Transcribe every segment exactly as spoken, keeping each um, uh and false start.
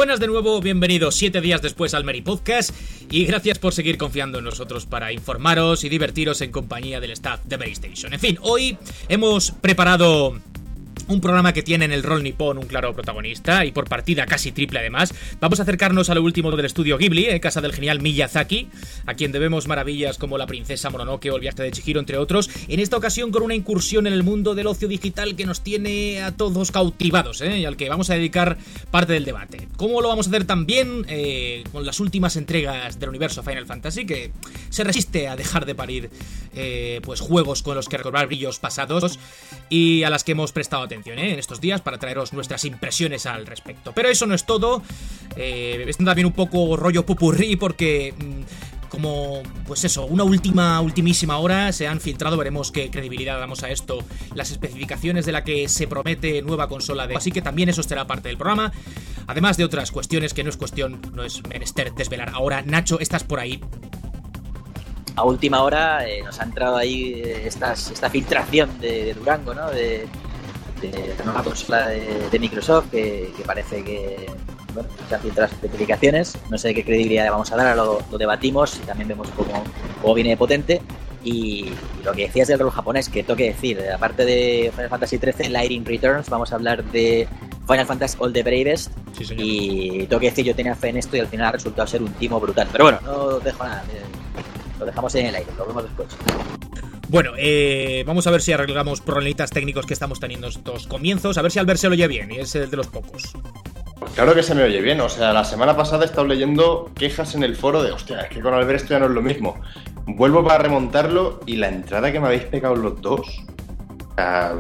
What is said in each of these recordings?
buenas de nuevo, bienvenidos siete días después al Meri Podcast y gracias por seguir confiando en nosotros para informaros y divertiros en compañía del staff de Meri Station. En fin, hoy hemos preparado un programa que tiene en el rol nipón un claro protagonista y por partida casi triple además. Vamos a acercarnos a lo último del estudio Ghibli, eh, casa del genial Miyazaki, a quien debemos maravillas como La princesa Mononoke o El viaje de Chihiro, entre otros. En esta ocasión con una incursión en el mundo del ocio digital que nos tiene a todos cautivados, eh, y al que vamos a dedicar parte del debate. ¿Cómo lo vamos a hacer también? Eh, con las últimas entregas del universo Final Fantasy, que se resiste a dejar de parir eh, pues juegos con los que recordar brillos pasados y a las que hemos prestado atención ¿eh? en estos días para traeros nuestras impresiones al respecto. Pero eso no es todo, eh, es también un poco rollo popurrí porque mmm, como, pues eso, una última, ultimísima hora se han filtrado, veremos qué credibilidad damos a esto, las especificaciones de la que se promete nueva consola de... Así que también eso será parte del programa, además de otras cuestiones que no es cuestión, no es menester desvelar. Ahora, Nacho, estás por ahí. A última hora eh, nos ha entrado ahí eh, estas, esta filtración de, de Durango, ¿no? De, de la nueva consola de, de Microsoft, que, que parece que bueno, se han filtrado las especificaciones. No sé qué credibilidad le vamos a dar, ahora lo, lo debatimos y también vemos cómo, cómo viene de potente. Y, y lo que decías del rol japonés, que tengo que decir, aparte de Final Fantasy trece, Lightning Returns, vamos a hablar de Final Fantasy All the Bravest. Sí, señor. Y tengo que decir, yo tenía fe en esto y al final ha resultado ser un timo brutal. Pero bueno, no dejo nada. Lo dejamos en el aire, lo vemos después. Bueno, eh, vamos a ver si arreglamos problemitas técnicos que estamos teniendo estos comienzos. A ver si Albert se lo oye bien, y es el de los pocos. Pues claro que se me oye bien. O sea, la semana pasada he estado leyendo quejas en el foro de hostia, es que con Albert esto ya no es lo mismo. Vuelvo para remontarlo y la entrada que me habéis pegado los dos. O sea,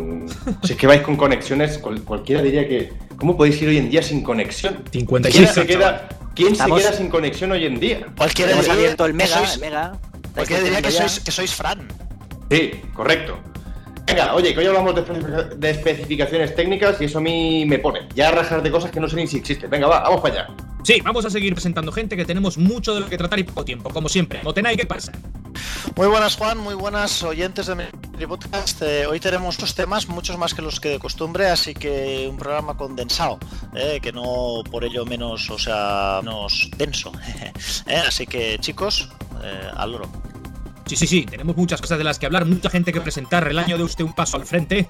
si es que vais con conexiones, cual, cualquiera diría que... ¿Cómo podéis ir hoy en día sin conexión? cincuenta y ¿Quién seis, se queda, ¿quién Estamos... se queda sin conexión hoy en día? Cualquiera hemos abierto el Mega, sois, el Mega. Cualquiera diría que sois, que sois Fran. Sí, correcto. Venga, oye, que hoy hablamos de, de especificaciones técnicas y eso a mí me pone ya a rajar de cosas que no sé ni si existen. Venga, va, vamos para allá. Sí, vamos a seguir presentando gente, que tenemos mucho de lo que tratar y poco tiempo, como siempre. Motenay, ¿qué pasa? Muy buenas, Juan, muy buenas oyentes de mi podcast. Eh, hoy tenemos dos temas, muchos más que los que de costumbre, así que un programa condensado, eh, que no por ello menos, o sea, menos denso. eh, así que, chicos, eh, al loro. Sí, sí, sí, tenemos muchas cosas de las que hablar, mucha gente que presentar. El año de usted un paso al frente.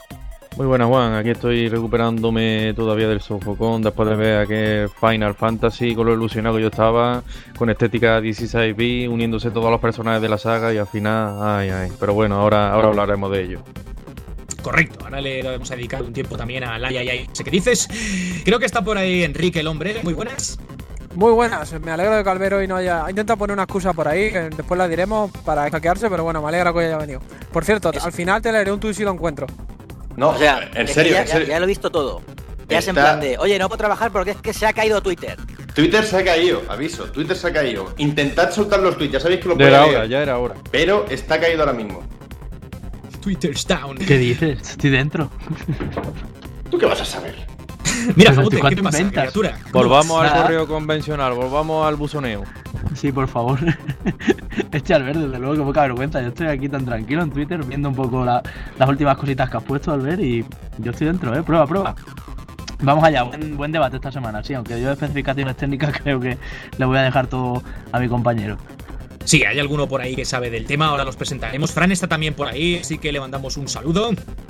Muy buenas, Juan, aquí estoy recuperándome todavía del sofocón después de ver aquel Final Fantasy con lo ilusionado que yo estaba, con estética dieciséis bits, uniéndose todos los personajes de la saga y al final, ay, ay, pero bueno, ahora, ahora hablaremos de ello. Correcto, ahora le vamos a dedicar un tiempo también a la ay, ay, ay, sé qué dices. Creo que está por ahí Enrique el hombre, muy buenas. Muy buenas, me alegro de que Albert hoy no haya... Intenta poner una excusa por ahí, que después la diremos para hackearse, pero bueno, me alegra que hoy haya venido. Por cierto, al final te leeré un tuit si lo encuentro. No, o sea, en serio, ya, en serio. Ya, ya lo he visto todo. Ya es en Está... plan de, oye, no puedo trabajar porque es que se ha caído Twitter. Twitter se ha caído, aviso, Twitter se ha caído. Intentad soltar los tweets, ya sabéis que lo Ya podéis era leer, hora, ya era hora. pero está caído ahora mismo. Twitter's down. ¿Qué dices? Estoy dentro. ¿Tú qué vas a saber? Mira, Pero Jote, ¿tú ¿qué te pasa, inventas? criatura? Volvamos al Nada. correo convencional, volvamos al buzoneo. Sí, por favor. Este Albert, desde luego, que poca vergüenza. Yo estoy aquí tan tranquilo en Twitter viendo un poco la, las últimas cositas que has puesto, Albert, y yo estoy dentro, ¿eh? Prueba, prueba. Vamos allá, buen, buen debate esta semana, sí, aunque yo de especificaciones técnicas creo que le voy a dejar todo a mi compañero. Sí, hay alguno por ahí que sabe del tema, ahora los presentaremos. Fran está también por ahí, así que le mandamos un saludo.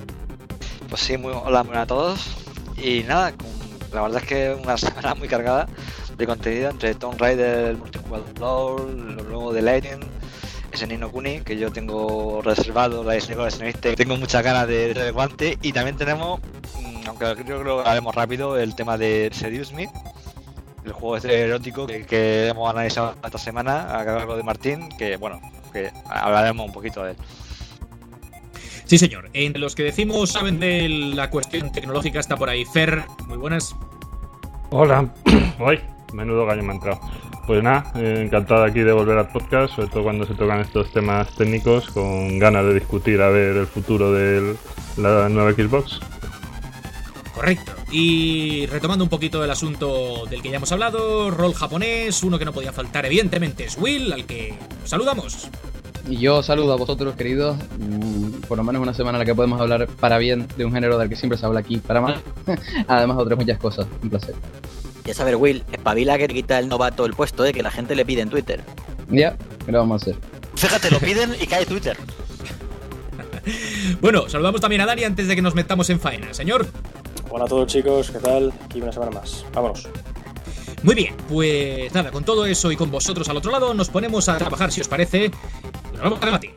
Pues sí, muy, hola, buenas a todos. Y nada, la verdad es que una semana muy cargada de contenido entre Tomb Raider, el multijugador, lo nuevo de Lightning, ese Ni no Kuni que yo tengo reservado, la de tengo muchas ganas de el guante, y también tenemos, aunque creo que lo haremos rápido, el tema de Seduce Me, el juego este erótico que, que hemos analizado esta semana a cargo de Martín, que bueno, que hablaremos un poquito de él. Sí, señor. Entre los que decimos saben de la cuestión tecnológica está por ahí Fer. Muy buenas. Hola. Hoy, menudo gallo me ha entrado. Pues nada, eh, encantado aquí de volver al podcast, sobre todo cuando se tocan estos temas técnicos, con ganas de discutir a ver el futuro de la nueva Xbox. Correcto. Y retomando un poquito el asunto del que ya hemos hablado, rol japonés, uno que no podía faltar evidentemente es Will, al que saludamos. Y yo saludo a vosotros, queridos, por lo menos una semana en la que podemos hablar para bien de un género del que siempre se habla aquí para mal, además de otras muchas cosas. Un placer. Ya saber, Will, espabila que te quita el novato el puesto, ¿eh? Que la gente le pide en Twitter. Ya, ¿qué lo vamos a hacer? Fíjate, lo piden y cae Twitter. Bueno, saludamos también a Dani antes de que nos metamos en faena, señor. Hola a todos, chicos, ¿qué tal? Aquí una semana más. Vámonos. Muy bien, pues nada, con todo eso y con vosotros al otro lado, nos ponemos a trabajar, si os parece, y nos vamos a debatir.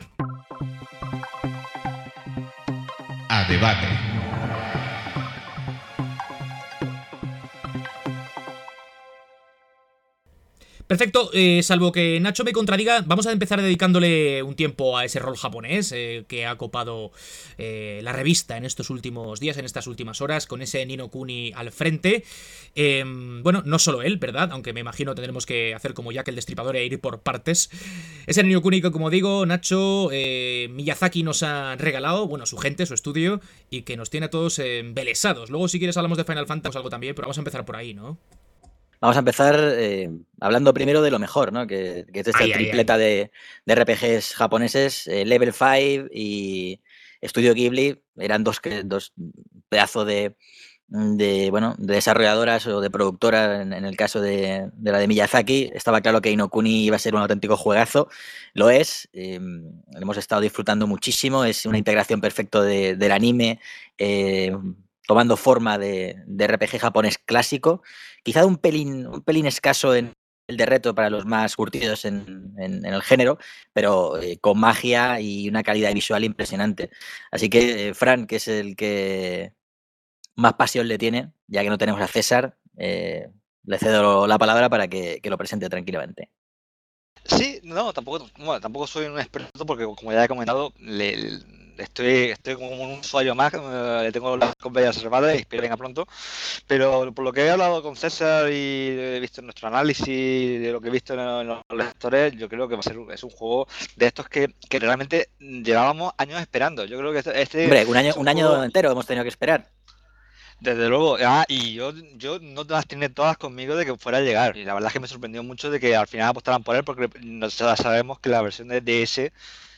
A debate. Perfecto, eh, salvo que Nacho me contradiga, vamos a empezar dedicándole un tiempo a ese rol japonés eh, que ha copado eh, la revista en estos últimos días, en estas últimas horas, con ese Ni no Kuni al frente. Eh, bueno, no solo él, ¿verdad? Aunque me imagino tendremos que hacer como Jack el Destripador e ir por partes. Ese Ni no Kuni que, como digo, Nacho, eh, Miyazaki nos ha regalado, bueno, su gente, su estudio, y que nos tiene a todos eh, embelesados. Luego, si quieres, hablamos de Final Fantasy o algo también, pero vamos a empezar por ahí, ¿no? Vamos a empezar eh, hablando primero de lo mejor, ¿no? Que, que es esta Ay, ay, tripleta ay. De, de R P Gs japoneses, eh, Level cinco y Studio Ghibli. Eran dos, dos pedazos de, de, bueno, de desarrolladoras o de productoras, en, en el caso de, de la de Miyazaki. Estaba claro que Ni no Kuni iba a ser un auténtico juegazo. Lo es. Eh, hemos estado disfrutando muchísimo. Es una integración perfecta de, del anime, eh, tomando forma de, de R P G japonés clásico. Quizá un pelín, un pelín escaso en el de reto para los más curtidos en, en, en el género, pero eh, con magia y una calidad visual impresionante. Así que, eh, Fran, que es el que más pasión le tiene, ya que no tenemos a César, eh, le cedo la palabra para que, que lo presente tranquilamente. Sí, no, tampoco, bueno, tampoco soy un experto porque, como ya he comentado, le, le estoy, estoy como un usuario más, eh, le tengo las compañías reservadas y espero venga pronto. Pero por lo que he hablado con César y he visto en nuestro análisis, de lo que he visto en, en los lectores, yo creo que va a ser un, es un juego de estos que, que realmente llevábamos años esperando. Yo creo que este, este Hombre, un año, es un un año juego, entero hemos tenido que esperar. desde luego, ah, y yo, yo no las tiene todas conmigo de que fuera a llegar. Y la verdad es que me sorprendió mucho de que al final apostaran por él, porque no, sabemos que la versión de D S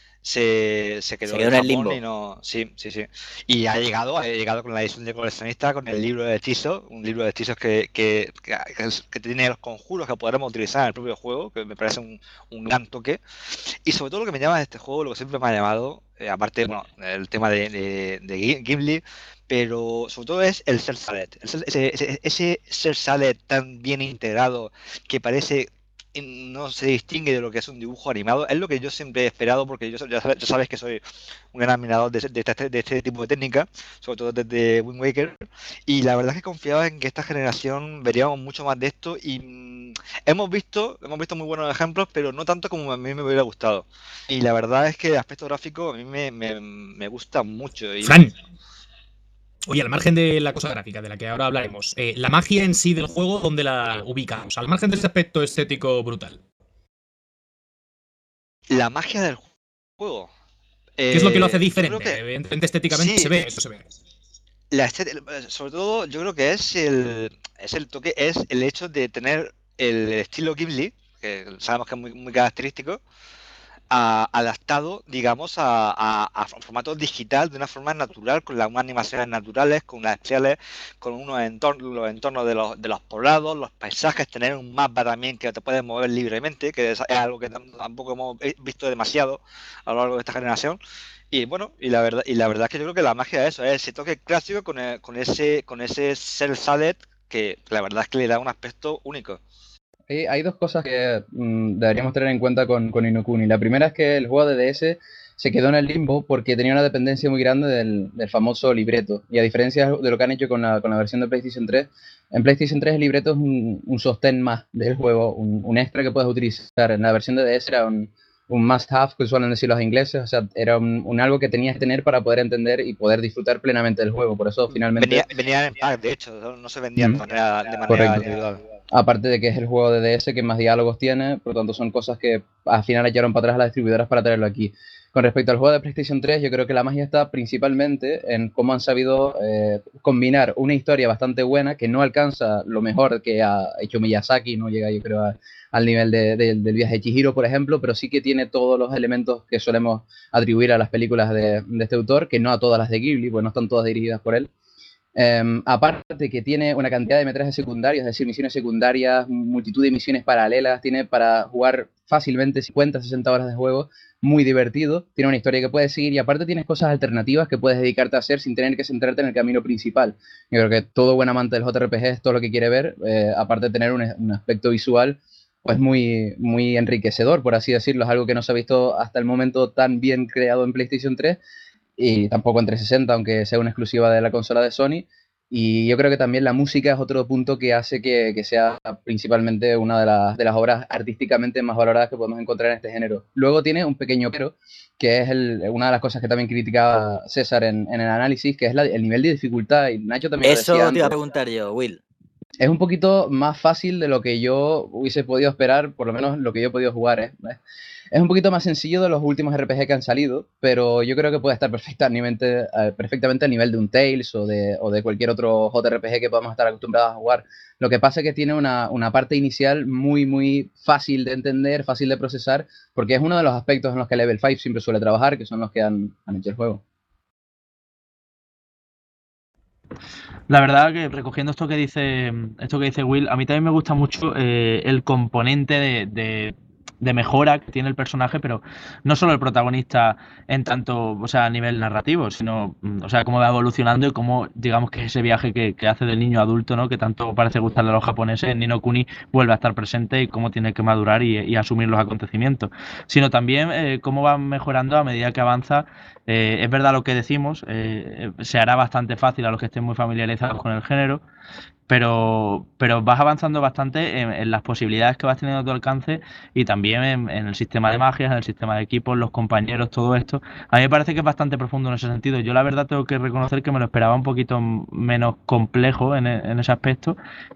se, se quedó, Se quedó en en el Japón limbo. y no. Sí, sí, sí. Y ha llegado, ha llegado con la edición de coleccionista, con el libro de hechizos, un libro de hechizos que, que, que, que tiene los conjuros que podremos utilizar en el propio juego, que me parece un, un gran toque. Y sobre todo lo que me llama de este juego, lo que siempre me ha llamado, eh, aparte, bueno, el tema de, de, de Ghibli, pero sobre todo es el Cell Shaded. Ese, ese, ese Cell Shaded tan bien integrado que parece no se distingue de lo que es un dibujo animado. Es lo que yo siempre he esperado, porque yo ya sabes, ya sabes que soy un gran admirador de, de, este, de este tipo de técnica, sobre todo desde Wind Waker, y la verdad es que confiaba en que esta generación veríamos mucho más de esto y mmm, hemos visto hemos visto muy buenos ejemplos, pero no tanto como a mí me hubiera gustado. Y la verdad es que el aspecto gráfico a mí me, me, me gusta mucho. Y Fran. Oye, al margen de la cosa gráfica de la que ahora hablaremos, eh, la magia en sí del juego, ¿dónde la ubicamos? Al margen de ese aspecto estético brutal. La magia del juego. ¿Qué eh, es lo que lo hace diferente? Que, Evidentemente, estéticamente sí, se ve, eso se ve. La estética, sobre todo, yo creo que es el, es el toque, es el hecho de tener el estilo Ghibli, que sabemos que es muy, muy característico, A, adaptado, digamos, a, a, a formato digital de una forma natural, con las unas animaciones naturales, con unas especiales, con unos entornos, los entornos de los, de los poblados, los paisajes, tener un mapa también que te puedes mover libremente, que es, es algo que tampoco hemos visto demasiado a lo largo de esta generación. Y bueno, y la verdad, y la verdad es que yo creo que la magia de eso es ese toque clásico con, el, con ese, con ese cel shaded que la verdad es que le da un aspecto único. Hay, hay dos cosas que mmm, deberíamos tener en cuenta con, con Ni no Kuni. La primera es que el juego de D S se quedó en el limbo porque tenía una dependencia muy grande del, del famoso libreto. Y a diferencia de lo que han hecho con la, con la versión de PlayStation tres, en PlayStation tres el libreto es un, un sostén más del juego, un, un extra que puedes utilizar. En la versión de D S era un, un must-have, que suelen decir los ingleses, o sea, era un, un algo que tenías que tener para poder entender y poder disfrutar plenamente del juego. Por eso finalmente... Venía, venía en pack, de hecho, no se vendía mm. de manera, de manera Correcto. individual. Aparte de que es el juego de D S que más diálogos tiene, por lo tanto son cosas que al final echaron para atrás a las distribuidoras para traerlo aquí. Con respecto al juego de PlayStation tres, yo creo que la magia está principalmente en cómo han sabido eh, combinar una historia bastante buena, que no alcanza lo mejor que ha hecho Miyazaki, no llega yo creo a, al nivel de, de, del viaje de Chihiro, por ejemplo, pero sí que tiene todos los elementos que solemos atribuir a las películas de, de este autor, que no a todas las de Ghibli, pues no están todas dirigidas por él. Um, aparte que tiene una cantidad de metrajes secundarios, es decir, misiones secundarias, multitud de misiones paralelas, tiene para jugar fácilmente cincuenta, sesenta horas de juego, muy divertido, tiene una historia que puedes seguir y aparte tienes cosas alternativas que puedes dedicarte a hacer sin tener que centrarte en el camino principal. Yo creo que todo buen amante del J R P G es todo lo que quiere ver, eh, aparte de tener un, un aspecto visual pues muy, muy enriquecedor, por así decirlo, es algo que no se ha visto hasta el momento tan bien creado en PlayStation tres, y tampoco en trescientos sesenta, aunque sea una exclusiva de la consola de Sony. Y yo creo que también la música es otro punto que hace que, que sea principalmente una de las, de las obras artísticamente más valoradas que podemos encontrar en este género. Luego tiene un pequeño pero, que es el, una de las cosas que también criticaba César en, en el análisis, que es la, el nivel de dificultad. Y Nacho también Eso lo decía te iba a antes. preguntar yo, Will. Es un poquito más fácil de lo que yo hubiese podido esperar, por lo menos lo que yo he podido jugar. ¿eh? Es un poquito más sencillo de los últimos R P G que han salido, pero yo creo que puede estar perfectamente, eh, perfectamente a nivel de un Tales o de, o de cualquier otro J R P G que podamos estar acostumbrados a jugar. Lo que pasa es que tiene una, una parte inicial muy, muy fácil de entender, fácil de procesar, porque es uno de los aspectos en los que Level cinco siempre suele trabajar, que son los que han, han hecho el juego. La verdad que recogiendo esto que dice esto que dice Will, a mí también me gusta mucho eh, el componente de, de, de mejora que tiene el personaje, pero no solo el protagonista en tanto, o sea, a nivel narrativo, sino, o sea, cómo va evolucionando y cómo, digamos, que ese viaje que, que hace del niño adulto, ¿no? Que tanto parece gustarle a los japoneses, Ni no Kuni vuelve a estar presente y cómo tiene que madurar y, y asumir los acontecimientos. Sino también eh, cómo va mejorando a medida que avanza. Eh, es verdad lo que decimos, eh, se hará bastante fácil a los que estén muy familiarizados con el género, pero, pero vas avanzando bastante en, en las posibilidades que vas teniendo a tu alcance y también en, en el sistema de magias, en el sistema de equipos, los compañeros, todo esto. A mí me parece que es bastante profundo en ese sentido. Yo la verdad tengo que reconocer que me lo esperaba un poquito menos complejo en, en ese aspecto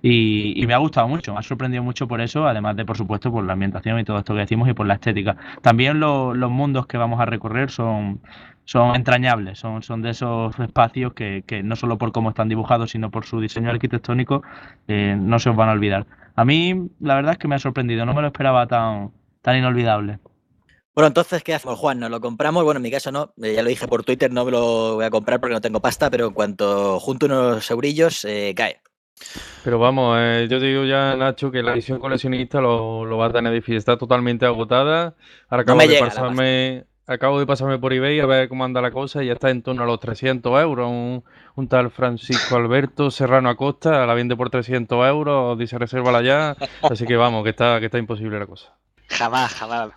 y, y me ha gustado mucho, me ha sorprendido mucho por eso, además de, por supuesto, por la ambientación y todo esto que decimos y por la estética. También lo, los mundos que vamos a recorrer son... son entrañables, son, son de esos espacios que, que no solo por cómo están dibujados, sino por su diseño arquitectónico, eh, no se os van a olvidar. A mí, la verdad es que me ha sorprendido, no me lo esperaba tan, tan inolvidable. Bueno, entonces, ¿qué hacemos, Juan? ¿Nos lo compramos? Bueno, en mi caso no, eh, ya lo dije por Twitter, no me lo voy a comprar porque no tengo pasta, pero en cuanto junto unos eurillos, eh, cae. Pero vamos, eh, yo te digo ya, Nacho, que la edición coleccionista lo, lo va a tener difícil, está totalmente agotada. Ahora acabo No me de llega la pasarme... Acabo de pasarme por eBay a ver cómo anda la cosa y ya está en torno a los trescientos euros. Un, un tal Francisco Alberto Serrano Acosta la vende por trescientos euros, dice resérvala ya. Así que vamos, que está, que está imposible la cosa. Jamás, jamás.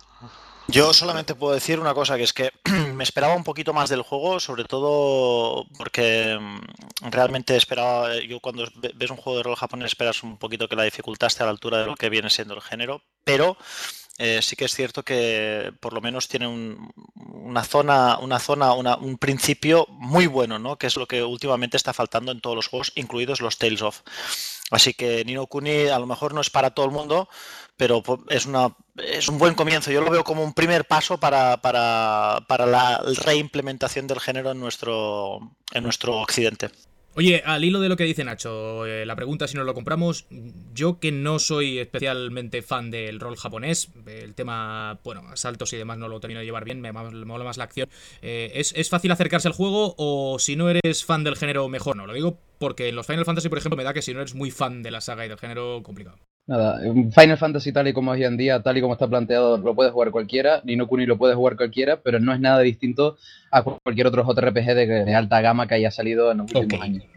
Yo solamente puedo decir una cosa, que es que me esperaba un poquito más del juego, sobre todo porque realmente esperaba, yo cuando ves un juego de rol japonés esperas un poquito que la dificultad esté a la altura de lo que viene siendo el género, pero eh, sí que es cierto que por lo menos tiene un, una zona, una zona, una, un principio muy bueno, ¿no? Que es lo que últimamente está faltando en todos los juegos, incluidos los Tales of. Así que Ni no Kuni a lo mejor no es para todo el mundo, pero es una es un buen comienzo. Yo lo veo como un primer paso para, para, para la reimplementación del género en nuestro, en nuestro occidente. Oye, al hilo de lo que dice Nacho, eh, la pregunta si nos lo compramos, yo que no soy especialmente fan del rol japonés, el tema, bueno, asaltos y demás no lo termino de llevar bien, me mola más la acción, eh, ¿es, ¿es fácil acercarse al juego o si no eres fan del género mejor no? Lo digo porque en los Final Fantasy, por ejemplo, me da que si no eres muy fan de la saga y del género, complicado. Nada, Final Fantasy tal y como es hoy en día, tal y como está planteado, lo puede jugar cualquiera, Ni no Kuni lo puede jugar cualquiera, pero no es nada distinto a cualquier otro J R P G de, de alta gama que haya salido en los últimos okay. años.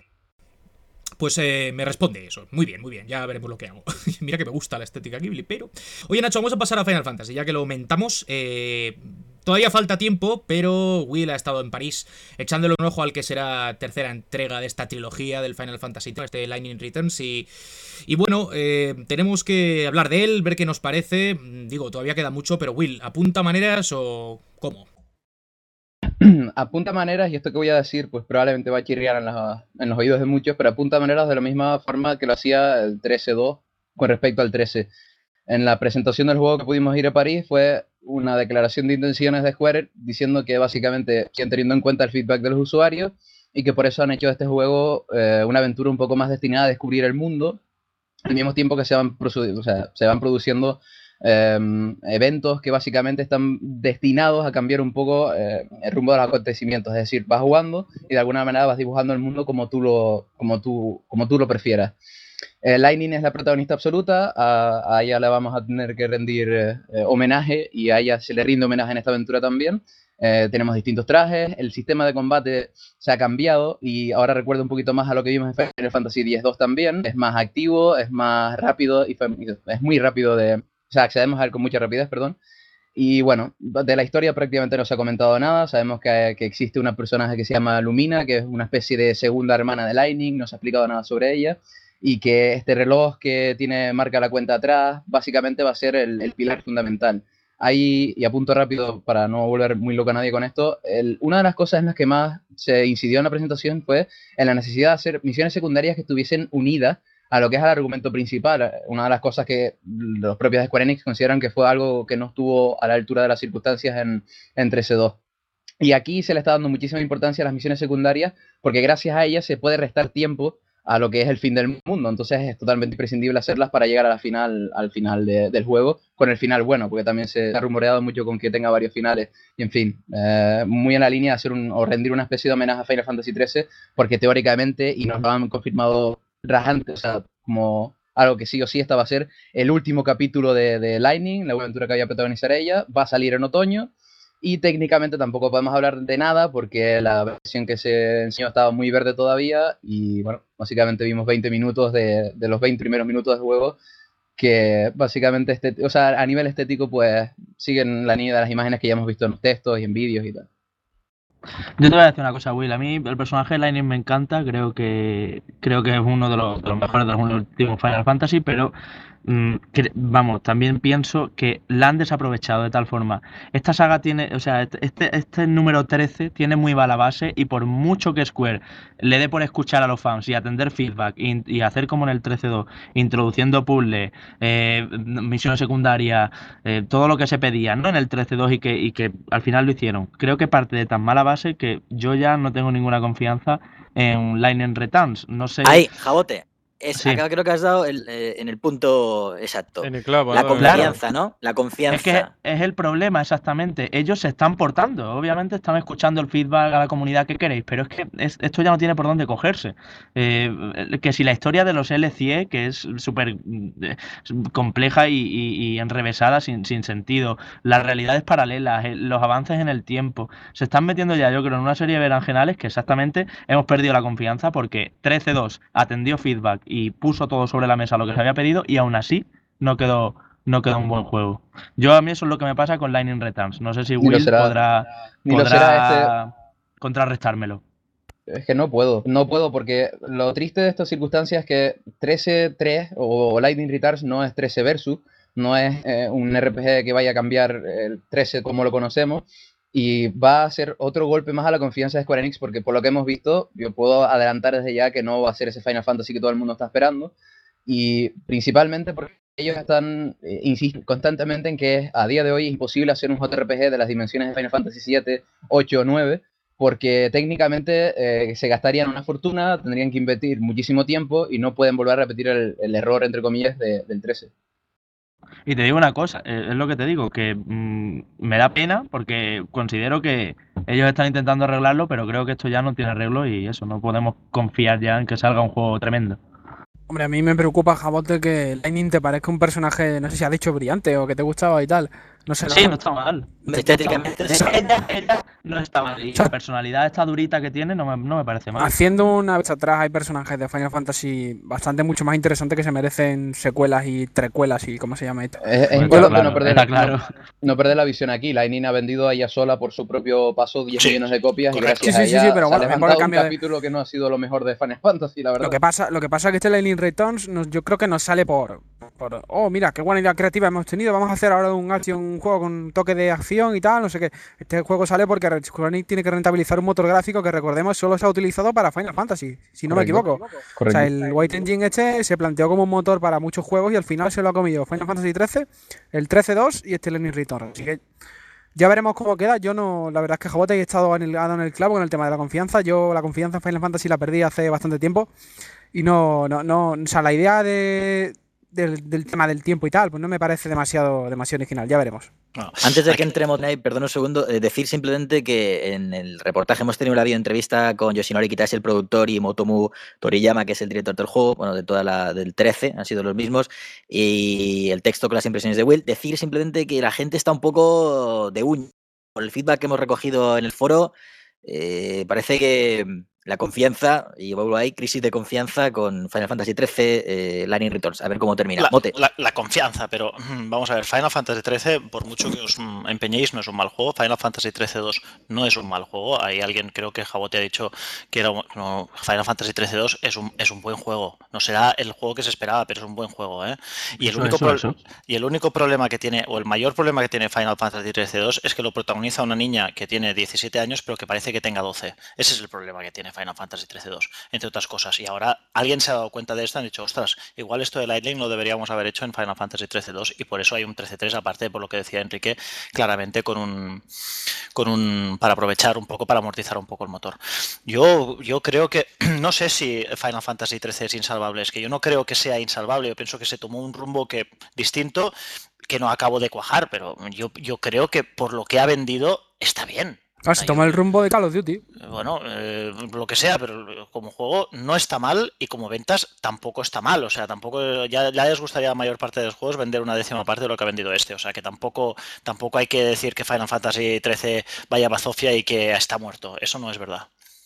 Pues eh, me responde eso. Muy bien, muy bien. Ya veremos lo que hago. Mira que me gusta la estética Ghibli, pero... Oye, Nacho, vamos a pasar a Final Fantasy, ya que lo aumentamos. Eh... Todavía falta tiempo, pero Will ha estado en París echándole un ojo al que será tercera entrega de esta trilogía del Final Fantasy, este Lightning Returns. Y, y bueno, eh, tenemos que hablar de él, ver qué nos parece. Digo, todavía queda mucho, pero Will, ¿apunta maneras o cómo? Apunta maneras, y esto que voy a decir, pues probablemente va a chirriar en, la, en los oídos de muchos, pero apunta maneras de la misma forma que lo hacía el trece dos con respecto al trece. En la presentación del juego que pudimos ir a París fue una declaración de intenciones de Square diciendo que básicamente siguen teniendo en cuenta el feedback de los usuarios y que por eso han hecho de este juego eh, una aventura un poco más destinada a descubrir el mundo, al mismo tiempo que se van, o sea, se van produciendo eh, eventos que básicamente están destinados a cambiar un poco eh, el rumbo de los acontecimientos. Es decir, vas jugando y de alguna manera vas dibujando el mundo como tú lo, como tú, como tú lo prefieras. Eh, Lightning es la protagonista absoluta, a, a ella le vamos a tener que rendir eh, homenaje y a ella se le rinde homenaje en esta aventura también. Eh, tenemos distintos trajes, el sistema de combate se ha cambiado y ahora recuerda un poquito más a lo que vimos en Final Fantasy X dos también. Es más activo, es más rápido y es muy rápido de... O sea, accedemos a él con mucha rapidez, perdón. Y bueno, de la historia prácticamente no se ha comentado nada. Sabemos que, que existe una personaje que se llama Lumina, que es una especie de segunda hermana de Lightning, no se ha explicado nada sobre ella. Y que este reloj que tiene marca la cuenta atrás, básicamente va a ser el, el pilar fundamental. Ahí, y apunto rápido para no volver muy loco a nadie con esto, el, una de las cosas en las que más se incidió en la presentación fue en la necesidad de hacer misiones secundarias que estuviesen unidas a lo que es el argumento principal. Una de las cosas que los propios de Square Enix consideran que fue algo que no estuvo a la altura de las circunstancias en, en trece dos. Y aquí se le está dando muchísima importancia a las misiones secundarias porque gracias a ellas se puede restar tiempo a lo que es el fin del mundo, entonces es totalmente imprescindible hacerlas para llegar a la final, al final de, del juego, con el final bueno, porque también se ha rumoreado mucho con que tenga varios finales, y en fin, eh, muy en la línea de hacer un, o rendir una especie de homenaje a Final Fantasy trece, porque teóricamente, y nos lo han confirmado rajantes, o sea, como algo que sí o sí esta va a ser el último capítulo de, de Lightning, la aventura que había protagonizar ella, va a salir en otoño. Y técnicamente tampoco podemos hablar de nada porque la versión que se enseñó estaba muy verde todavía y bueno, básicamente vimos veinte minutos de, de los veinte primeros minutos del juego que básicamente, este, o sea, a nivel estético pues siguen la línea de las imágenes que ya hemos visto en los textos y en vídeos y tal. Yo te voy a decir una cosa, Will. A mí el personaje de Lightning me encanta, creo que creo que es uno de los, de los mejores de los últimos Final Fantasy, pero mmm, que, vamos, también pienso que la han desaprovechado de tal forma. Esta saga tiene, o sea, este, este número trece tiene muy mala base y por mucho que Square le dé por escuchar a los fans y atender feedback y, y hacer como en el trece dos, introduciendo puzzles, eh, misiones secundarias, eh, todo lo que se pedía, ¿no? En el trece dos y que, y que al final lo hicieron. Creo que parte de tan mala base que yo ya no tengo ninguna confianza en Lightning Returns. No sé. Ahí, Jabote. Es, Sí. Acá creo que has dado el, eh, en el punto exacto. En el clavo, La ¿no? confianza, ¿no? La confianza. Es que es el problema, exactamente. Ellos se están portando, obviamente están escuchando el feedback a la comunidad que queréis, pero es que es- esto ya no tiene por dónde cogerse. Eh, que si la historia de los L C E, que es súper eh, compleja y, y- y enrevesada sin, sin sentido, las realidades paralelas, eh, los avances en el tiempo, se están metiendo ya, yo creo, en una serie de berenjenales que exactamente hemos perdido la confianza porque trece dos atendió feedback y puso todo sobre la mesa lo que se había pedido y aún así no quedó, no quedó un buen juego. Yo a mí eso es lo que me pasa con Lightning Returns. No sé si Ni lo Will será- podrá, ni lo podrá será contrarrestármelo. Es que no puedo, no puedo porque lo triste de estas circunstancias es que trece tres o Lightning Returns no es trece Versus, no es eh, un R P G que vaya a cambiar el trece como lo conocemos y va a ser otro golpe más a la confianza de Square Enix porque por lo que hemos visto, yo puedo adelantar desde ya que no va a ser ese Final Fantasy que todo el mundo está esperando y principalmente porque ellos están, eh, insisten constantemente en que a día de hoy es imposible hacer un J R P G de las dimensiones de Final Fantasy siete, ocho o nueve porque técnicamente eh, se gastarían una fortuna, tendrían que invertir muchísimo tiempo y no pueden volver a repetir el, el error, entre comillas, de- del trece. Y te digo una cosa, eh, es lo que te digo, que mm, me da pena porque considero que ellos están intentando arreglarlo, pero creo que esto ya no tiene arreglo y eso, no podemos confiar ya en que salga un juego tremendo. Hombre, a mí me preocupa, Jabote, que Lightning te parezca un personaje, no sé si has dicho brillante o que te gustaba y tal. No sé. Sí, no está mal. Estéticamente. Ella, ella no está mal. Y la personalidad esta durita que tiene no me, no me parece mal. Haciendo una vez atrás hay personajes de Final Fantasy bastante mucho más interesantes que se merecen secuelas y trecuelas y cómo se llama esto. Es, es Bueno, importante claro, no, perder, está claro. no, no perder la visión aquí. Lightning ha vendido a ella sola por su propio paso diez Sí, millones de copias correcto. y gracias Sí, sí, a sí, ella sí, pero se bueno, ha es por el levantado un cambio de- capítulo que no ha sido lo mejor de Final Fantasy, la verdad. Lo que pasa, lo que pasa es que este Lightning Returns nos- yo creo que nos sale por, por oh, mira, qué buena idea creativa hemos tenido, vamos a hacer ahora un action, un juego con toque de acción y tal, no sé qué. Este juego sale porque Square Enix tiene que rentabilizar un motor gráfico que recordemos solo se ha utilizado para Final Fantasy, si no Correcto. me equivoco. O sea, Correcto. el White Engine este se planteó como un motor para muchos juegos y al final se lo ha comido Final Fantasy trece, el trece dos y este Lightning Returns. Así que ya veremos cómo queda. Yo no, la verdad es que Jabote ha estado en el, ha dado en el clavo con el tema de la confianza. Yo la confianza en Final Fantasy la perdí hace bastante tiempo. Y no, no, no, o sea, la idea de, del, del tema del tiempo y tal, pues no me parece demasiado, demasiado original, ya veremos. No. Antes de que entremos, Nate, perdón un segundo, eh, decir simplemente que en el reportaje hemos tenido una video entrevista con Yoshinori Kitase, el productor, y Motomu Toriyama, que es el director del juego, bueno, de toda la del trece, han sido los mismos, y el texto con las impresiones de Will. Decir simplemente que la gente está un poco de uña. Por el feedback que hemos recogido en el foro, eh, parece que la confianza, y vuelvo ahí, crisis de confianza con Final Fantasy trece, eh, Lightning Returns. A ver cómo termina. La, Mote. La, la confianza, pero vamos a ver, Final Fantasy trece, por mucho que os empeñéis, no es un mal juego. Final Fantasy trece dos no es un mal juego. Hay alguien, creo que Jabote ha dicho que era un, no, Final Fantasy trece dos es un, es un buen juego. No será el juego que se esperaba, pero es un buen juego, ¿eh? Y el, eso, único eso, pro, eso. y el único problema que tiene, o el mayor problema que tiene Final Fantasy trece dos es que lo protagoniza una niña que tiene diecisiete años, pero que parece que tenga doce. Ese es el problema que tiene Final Fantasy trece dos, entre otras cosas. Y ahora alguien se ha dado cuenta de esto y han dicho, ostras, igual esto de Lightning lo deberíamos haber hecho en Final Fantasy trece dos, y por eso hay un trece tres, aparte, por lo que decía Enrique, claramente con un con un para aprovechar un poco, para amortizar un poco el motor. Yo, yo creo que, no sé si Final Fantasy trece es insalvable, es que yo no creo que sea insalvable, yo pienso que se tomó un rumbo que distinto, que no acabo de cuajar, pero yo, yo creo que por lo que ha vendido está bien. Ah, se toma el rumbo de Call of Duty. Bueno, eh, lo que sea, pero como juego no está mal, y como ventas tampoco está mal. O sea, tampoco ya, ya les gustaría a la mayor parte de los juegos vender una décima parte de lo que ha vendido este. O sea, que tampoco, tampoco hay que decir que Final Fantasy trece vaya bazofia y que está muerto. Eso no es verdad.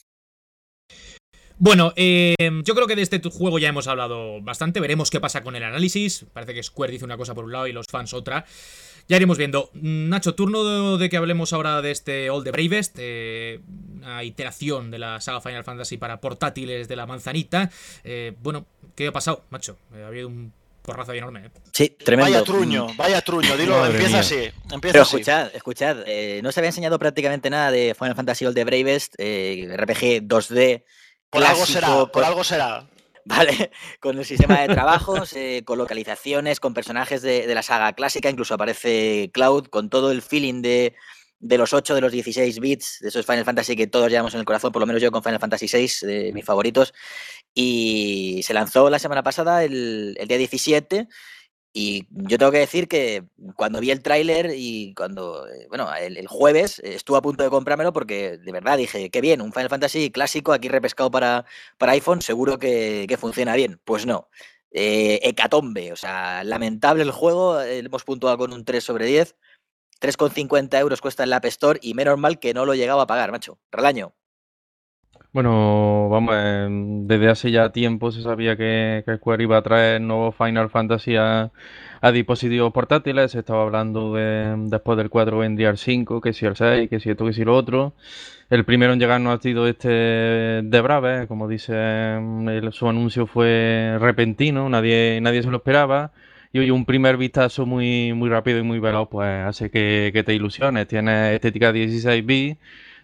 Bueno, eh, yo creo que de este juego ya hemos hablado bastante. Veremos qué pasa con el análisis. Parece que Square dice una cosa por un lado y los fans otra. Ya iremos viendo. Nacho, turno de que hablemos ahora de este All the Bravest, eh, una iteración de la saga Final Fantasy para portátiles de la manzanita. Eh, bueno, ¿qué ha pasado, macho? Eh, ha habido un porrazo enorme. ¿eh? Sí, tremendo. Vaya truño, vaya truño, dilo, Madre empieza mía. así. Empieza Pero así. escuchad, escuchad, eh, no se había enseñado prácticamente nada de Final Fantasy All the Bravest, eh, R P G dos D. Por algo clásico, será, por con- algo será. Vale, con el sistema de trabajos, eh, con localizaciones, con personajes de, de la saga clásica, incluso aparece Cloud, con todo el feeling de, de los ocho, de los dieciséis bits, de esos Final Fantasy que todos llevamos en el corazón, por lo menos yo con Final Fantasy seis, de mis favoritos, y se lanzó la semana pasada, el, el día diecisiete, y yo tengo que decir que cuando vi el tráiler y cuando, eh, bueno, el, el jueves eh, estuve a punto de comprármelo porque de verdad dije, qué bien, un Final Fantasy clásico aquí repescado para, para iPhone, seguro que, que funciona bien. Pues no, eh, hecatombe, o sea, lamentable el juego, eh, hemos puntuado con un tres sobre diez, tres con cincuenta euros cuesta en la App Store y menos mal que no lo llegaba a pagar, macho, relaño. Bueno, vamos, eh, desde hace ya tiempo se sabía que, que Square iba a traer nuevos Final Fantasy a, a dispositivos portátiles. Se estaba hablando de, después del cuatro vendría el cinco, que si el seis, que si esto, que si lo otro. El primero en llegar no ha sido este de Brave, como dice, el- su anuncio fue repentino, nadie, nadie se lo esperaba. Y oye, un primer vistazo muy, muy rápido y muy veloz, pues hace que, que te ilusiones. Tiene estética dieciséis bits.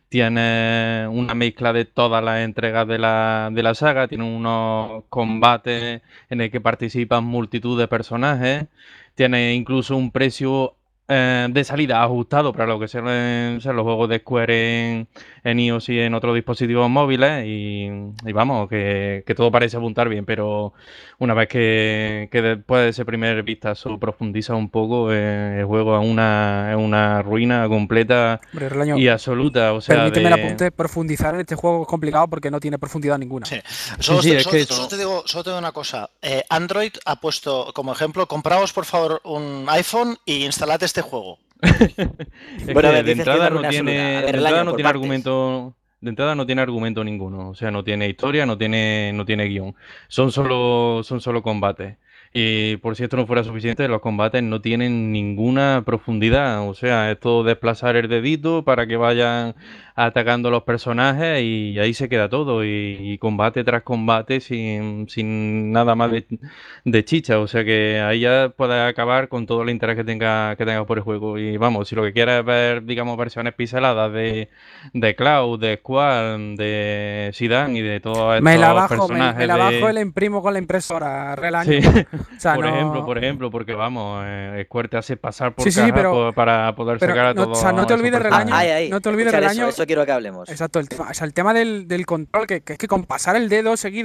Tiene una mezcla de todas las entregas de la, de la saga, tiene unos combates en el que participan multitud de personajes, tiene incluso un precio eh, de salida ajustado para lo que suelen ser los juegos de Square en, en iOS y en otros dispositivos móviles, y, y vamos, que, que todo parece apuntar bien, pero una vez que, que después de ese primer vistazo profundiza un poco, eh, el juego es una, es una ruina completa Hombre, Relaño, y absoluta, o sea, permíteme de... el apunte, profundizar en este juego es complicado porque no tiene profundidad ninguna. Sí. Solo, sí, te- es solo- que solo eso- te digo, solo te digo una cosa. Eh, Android ha puesto como ejemplo, compraos por favor un iPhone y instalad este juego. Es Bueno, a que ver, de dice entrada César no una tiene, absoluta. A ver, de el entrada año no por tiene partes. argumento, de entrada no tiene argumento ninguno, o sea, no tiene historia, no tiene, no tiene guión, son solo, son solo combates. Y por si esto no fuera suficiente, los combates no tienen ninguna profundidad, o sea, es todo desplazar el dedito para que vayan atacando a los personajes y ahí se queda todo, y, y combate tras combate sin, sin nada más de, de chicha, o sea que ahí ya puedes acabar con todo el interés que tenga que tengas por el juego. Y vamos, si lo que quieres es ver, digamos, versiones pixeladas de, de Cloud, de Squall, de Zidane y de todos Me la estos bajo, me, personajes me la bajo y de... la imprimo con la impresora, Relaño. Sí, O sea, por no- ejemplo, por ejemplo, porque vamos, eh, Square te hace pasar por Sí, sí, caja pero- po- para poder pero sacar a no- todos o sea, no te esos olvides, personajes. Relaño, Ay, ay, no te olvides escuchar del eso, año- eso quiero que hablemos. Exacto, el tema, o sea, el tema del, del control, que, que es que con pasar el dedo seguido,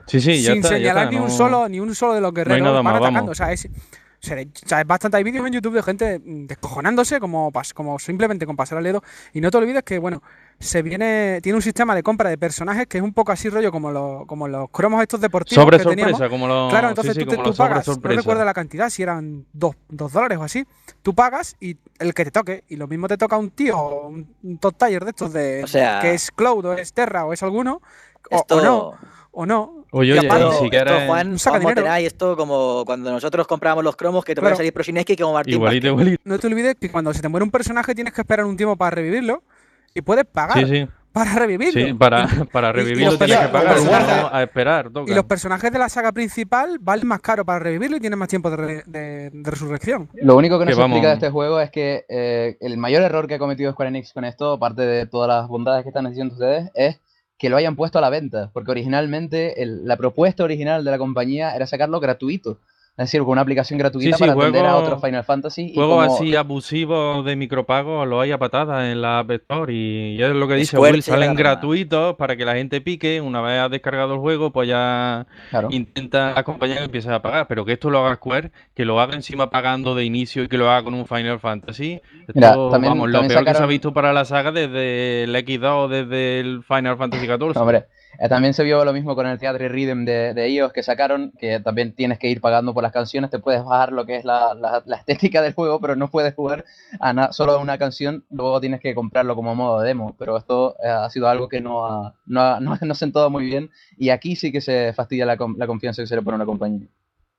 Sí, sí, ya sin está, ya señalar está, ni un no- solo ni un solo de los no hay guerreros nada van más, atacando. vamos. O sea, es, o sea, de- o sea, es bastante. Hay vídeos en YouTube de gente mm, descojonándose como, pas- como simplemente con pasar al dedo. Y no te olvides que, bueno, se viene. Tiene un sistema de compra de personajes que es un poco así rollo como los, como los cromos estos deportivos Sobre que teníamos. sorpresa, como los. Claro, entonces sí, sí, tú, te- como tú los sobre pagas, no sorpresa. recuerdo la cantidad, si eran dos, dos dólares o así, tú pagas y el que te toque, y lo mismo te toca un tío, o un, un top tier de estos de O sea- que es Cloud o es Terra o es alguno, o, Esto- o no, o no. Oye, Y oye, aparte- y si Esto, quieres- Juan, Un saca Juan dinero. Motenay, esto como cuando nosotros comprábamos los cromos que te Claro. podía salir Prosineski como Martín Igualito, Vázquez. igualito. No te olvides que cuando se te muere un personaje tienes que esperar un tiempo para revivirlo y puedes pagar Sí, sí. para revivirlo. Sí, para, Y- para y- y revivirlo los tienes que personajes- pagar, los si personajes- no, a esperar. toca. Y los personajes de la saga principal valen más caro para revivirlo y tienen más tiempo de, re- de- de resurrección. Lo único que no Que se vamos- explica de este juego es que eh, el mayor error que ha cometido Square Enix con esto, aparte de todas las bondades que están diciendo ustedes, es que lo hayan puesto a la venta, porque originalmente el- la propuesta original de la compañía era sacarlo gratuito, es decir, con una aplicación gratuita Sí, sí, para atender a juegos- otros Final Fantasy. Y Juegos como, así abusivos de micropago los hay a patadas en la App Store y es lo que dice Square Will, se salen lleva la gratuitos para que la gente pique, una vez has descargado el juego pues ya claro. intenta acompañar y empiezas a pagar, pero que esto lo haga Square, que lo haga encima pagando de inicio y que lo haga con un Final Fantasy, esto, Mira, también- vamos, lo también peor que se ha sacaron- visto para la saga desde el equis dos o desde el Final Fantasy catorce. Hombre, eh, también se vio lo mismo con el Theatre Rhythm de, de ellos que sacaron, que también tienes que ir pagando por las canciones, te puedes bajar lo que es la, la- la estética del juego, pero no puedes jugar a na- solo a una canción, luego tienes que comprarlo como modo de demo, pero esto eh, ha sido algo que no ha, no ha, no, no ha sentado muy bien, y aquí sí que se fastidia la, con- la confianza que se le pone a una compañía.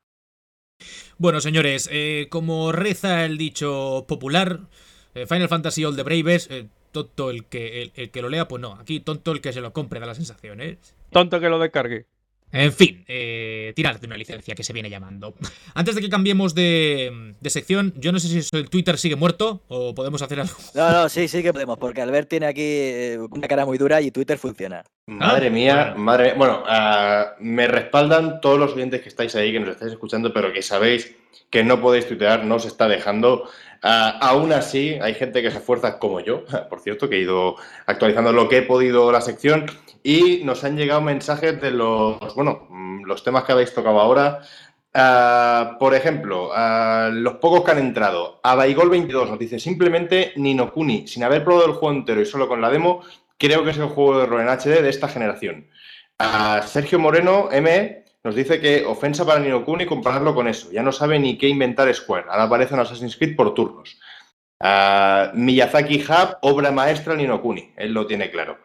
Bueno, señores, eh, como reza el dicho popular, eh, Final Fantasy All the Bravest, eh, tonto el que, el, el que lo lea, pues no, aquí tonto el que se lo compre, da la sensación, ¿eh? Tonto que lo descargue. En fin, eh, tirar de una licencia que se viene llamando. Antes de que cambiemos de, de sección, yo no sé si el Twitter sigue muerto o podemos hacer algo. No, no, sí, sí que podemos, porque Albert tiene aquí eh, una cara muy dura y Twitter funciona. Madre Ah, mía, bueno. madre mía. Bueno, ah, me respaldan todos los oyentes que estáis ahí, que nos estáis escuchando, pero que sabéis que no podéis tuitear, no os está dejando. Ah, aún así, hay gente que se esfuerza como yo, por cierto, que he ido actualizando lo que he podido la sección y nos han llegado mensajes de los, bueno, mm, los temas que habéis tocado ahora. Ah, por ejemplo, ah, los pocos que han entrado. Abaigol veintidós nos dice simplemente Ni no Kuni, sin haber probado el juego entero y solo con la demo, creo que es el juego de rol en H D de esta generación. Ah, Sergio Moreno, M E, nos dice que ofensa para Ni no Kuni compararlo con eso. Ya no sabe ni qué inventar Square. Ahora aparece en Assassin's Creed por turnos. Ah, Miyazaki Hub, obra maestra Ni no Kuni. Él lo tiene claro.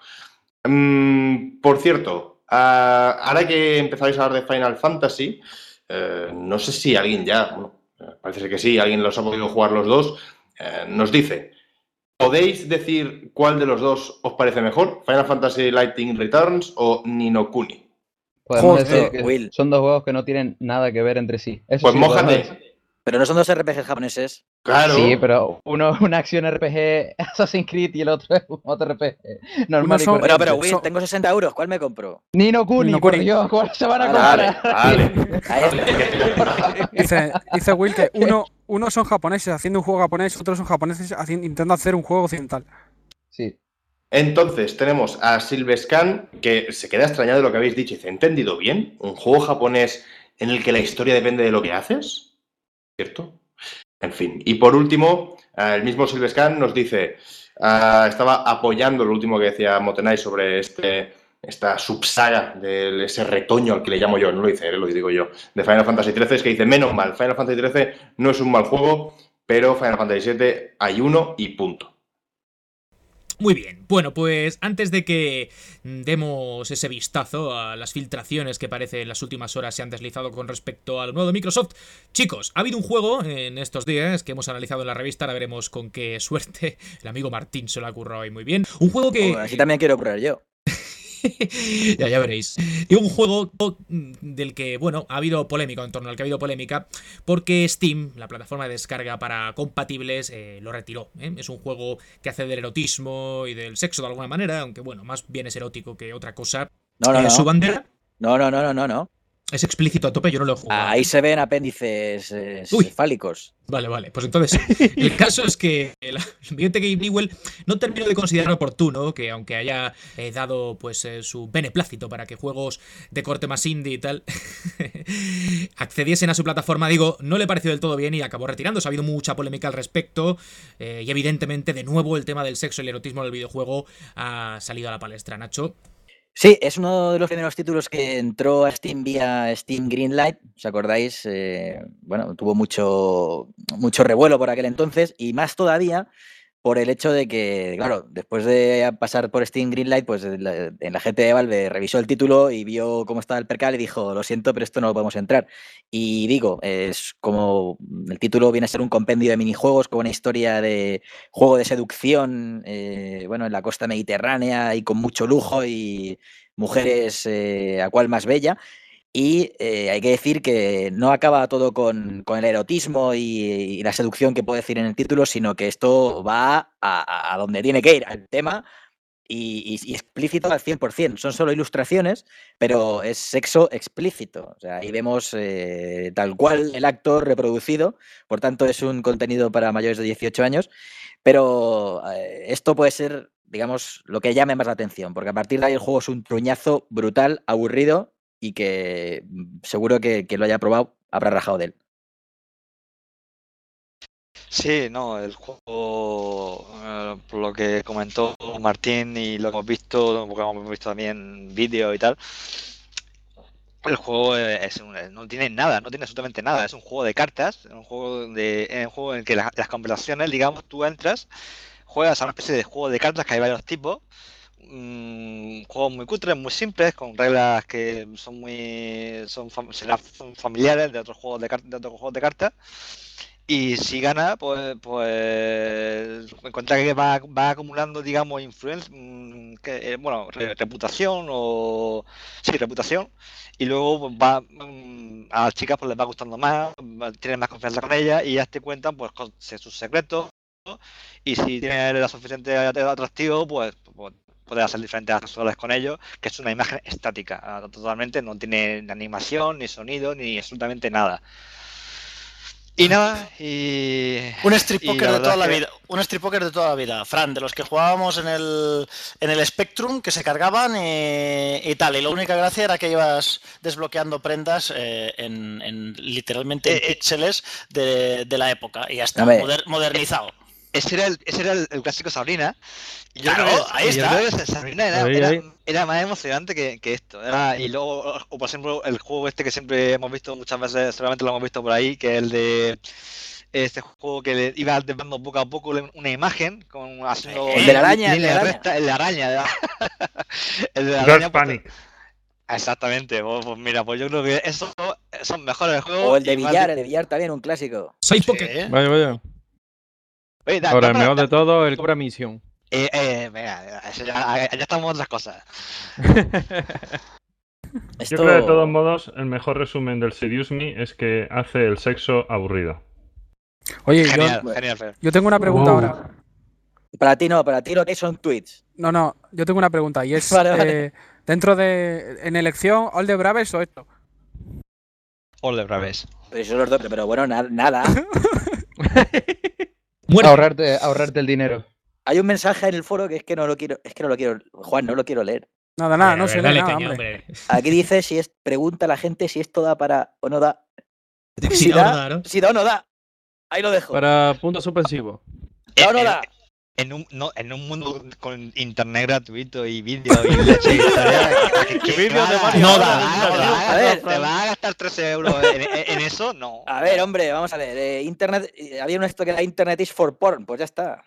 Mm, por cierto, ah, ahora que empezáis a hablar de Final Fantasy, eh, no sé si alguien ya, bueno, eh, parece ser que sí, alguien los ha podido jugar los dos, eh, nos dice, ¿podéis decir cuál de los dos os parece mejor? ¿Final Fantasy Lightning Returns o Ni no Kuni? Podemos Joder, decir que Will. son dos juegos que no tienen nada que ver entre sí. Eso Pues sí lo podemos mójate. decir. Pero no son dos R P Gs japoneses. Claro. Sí, pero uno es una acción R P G Assassin's Creed y el otro es un otro R P G normal y son- Bueno, corriente. pero Will, Son- tengo sesenta euros, ¿cuál me compro? Ni no Kuni, Ni no por Kuni. Dios, ¿cuál se van a Vale, comparar? vale. Ahí- Dice, dice Will que uno, uno son japoneses haciendo un juego japonés, otros son japoneses haciendo, intentando hacer un juego occidental. Sí. Entonces tenemos a Silvescan, que se queda extrañado de lo que habéis dicho. Dice, ¿he entendido bien? ¿Un juego japonés en el que la historia depende de lo que haces? ¿Cierto? En fin. Y por último, eh, el mismo Silvescan nos dice, eh, estaba apoyando lo último que decía Motenai sobre este, esta subsaga de ese retoño al que le llamo yo, no lo dice él, lo digo yo, de Final Fantasy trece, es que dice, menos mal, Final Fantasy trece no es un mal juego, pero Final Fantasy siete hay uno y punto. Muy bien, bueno, pues antes de que demos ese vistazo a las filtraciones que parece en las últimas horas se han deslizado con respecto al nuevo de Microsoft, chicos, ha habido un juego en estos días que hemos analizado en la revista, ahora veremos con qué suerte el amigo Martín se lo ha currado hoy muy bien, un juego que... Bueno, así también quiero probar yo. ya, ya veréis. Y un juego del que, bueno, ha habido polémica, en torno al que ha habido polémica, porque Steam, la plataforma de descarga para compatibles, eh, lo retiró. ¿eh? Es un juego que hace del erotismo y del sexo de alguna manera, aunque, bueno, más bien es erótico que otra cosa. No, no, Eh, no. Su bandera... No, no, no, no, no, no. Es explícito a tope, yo no lo he jugado. Ahí se ven apéndices eh, fálicos. Vale, vale. Pues entonces, el caso es que el ambiente Gabe Newell no terminó de considerar oportuno que, aunque haya eh, dado pues eh, su beneplácito para que juegos de corte más indie y tal accediesen a su plataforma, digo, no le pareció del todo bien y acabó retirándose. Ha habido mucha polémica al respecto eh, y evidentemente, de nuevo, el tema del sexo y el erotismo del videojuego ha salido a la palestra. Nacho. Sí, es uno de los primeros títulos que entró a Steam vía Steam Greenlight, ¿os acordáis? Eh, bueno, tuvo mucho, mucho revuelo por aquel entonces y más todavía por el hecho de que, claro, después de pasar por Steam Greenlight, pues en la gente de Valve revisó el título y vio cómo estaba el percal y dijo, lo siento, pero esto no lo podemos entrar. Y digo, es como el título viene a ser un compendio de minijuegos con una historia de juego de seducción, eh, bueno, en la costa mediterránea y con mucho lujo y mujeres eh, a cual más bella. Y eh, hay que decir que no acaba todo con, con el erotismo y, y la seducción que puede decir en el título, sino que esto va a, a donde tiene que ir, al tema y, y, y explícito al cien por cien. Son solo ilustraciones, pero es sexo explícito. O sea, ahí vemos eh, tal cual el acto reproducido, por tanto es un contenido para mayores de dieciocho años, pero eh, esto puede ser, digamos, lo que llame más la atención, porque a partir de ahí el juego es un truñazo brutal, aburrido, y que seguro que, que lo haya probado habrá rajado de él. Sí, no, el juego, eh, por lo que comentó Martín y lo que hemos visto, porque hemos visto también vídeos y tal, el juego es un, no tiene nada, no tiene absolutamente nada, es un juego de cartas, un juego, de, un juego en el que la, las conversaciones, digamos, tú entras, juegas a una especie de juego de cartas que hay varios tipos, Um, juegos muy cutres, muy simples, con reglas que son muy son, fam son familiares de otros juegos de, de otros juegos de cartas. Y si gana, pues pues encuentra que va, va acumulando, digamos, influencia, que, bueno, reputación o sí, reputación. Y luego va a las chicas pues les va gustando más, tienen más confianza con ellas y ya te cuentan pues con sus secretos. Y si tiene la suficiente atractivo, pues, pues poder hacer diferentes acciones con ellos, que es una imagen estática, totalmente, no tiene ni animación, ni sonido, ni absolutamente nada. Y nada, y... Un strip poker de toda la que... vida, un strip poker de toda la vida, Fran, de los que jugábamos en el, en el Spectrum, que se cargaban y, y tal, y la única gracia era que ibas desbloqueando prendas eh, en, en literalmente en eh, píxeles de, de la época, y ya está, moder, modernizado. Ese era el, ese era el, el clásico Sabrina. Y yo claro, creo que, ahí está. Yo creo que Sabrina era, ahí, era, ahí. era más emocionante que, que esto. Era, y luego, o por ejemplo, el juego este que siempre hemos visto muchas veces, seguramente lo hemos visto por ahí, que es el de este juego que le iba dando poco a poco una imagen, con haciendo el de la araña, el de la araña. Recta, el de araña. El de la araña. Panic. Exactamente, pues, pues mira, pues yo creo que esos son mejores juegos. O el de billar, el de billar también, un clásico. Seis Poké. Vaya, vaya. Oye, da, Ahora, da, el mejor da, de todo, el Cobra Misión. Eh, eh, venga, ya, ya estamos en otras cosas. Esto... Yo creo que de todos modos, el mejor resumen del Seduce Me es que hace el sexo aburrido. Oye, genial, yo, genial, yo tengo una pregunta uh. ahora. Para ti no, para ti lo que son tweets. No, no, yo tengo una pregunta y es vale, vale. Eh, dentro de en elección, ¿All the Braves o esto? All the Braves. Pero, eso los dos, pero bueno, nada. nada. ahorrarte, ahorrarte el dinero. Hay un mensaje en el foro que es que no lo quiero, es que no lo quiero, Juan, no lo quiero leer. Nada, nada, no se lee nada, caña, hombre. hombre. Aquí dice si es, pregunta a la gente si esto da para o no da. Si, si, da, da, no da, ¿no? si da o no da. Ahí lo dejo. Para puntos suspensivos. ¿Da o no da? En un, no, en un mundo con internet gratuito y vídeo y leche y historia, que, que, que, no, da, no da, no da. A ver, ¿te vas a gastar trece euros en, en eso? No. A ver, hombre, vamos a ver. Eh, internet, eh, había un esto que era Internet is for porn, pues ya está.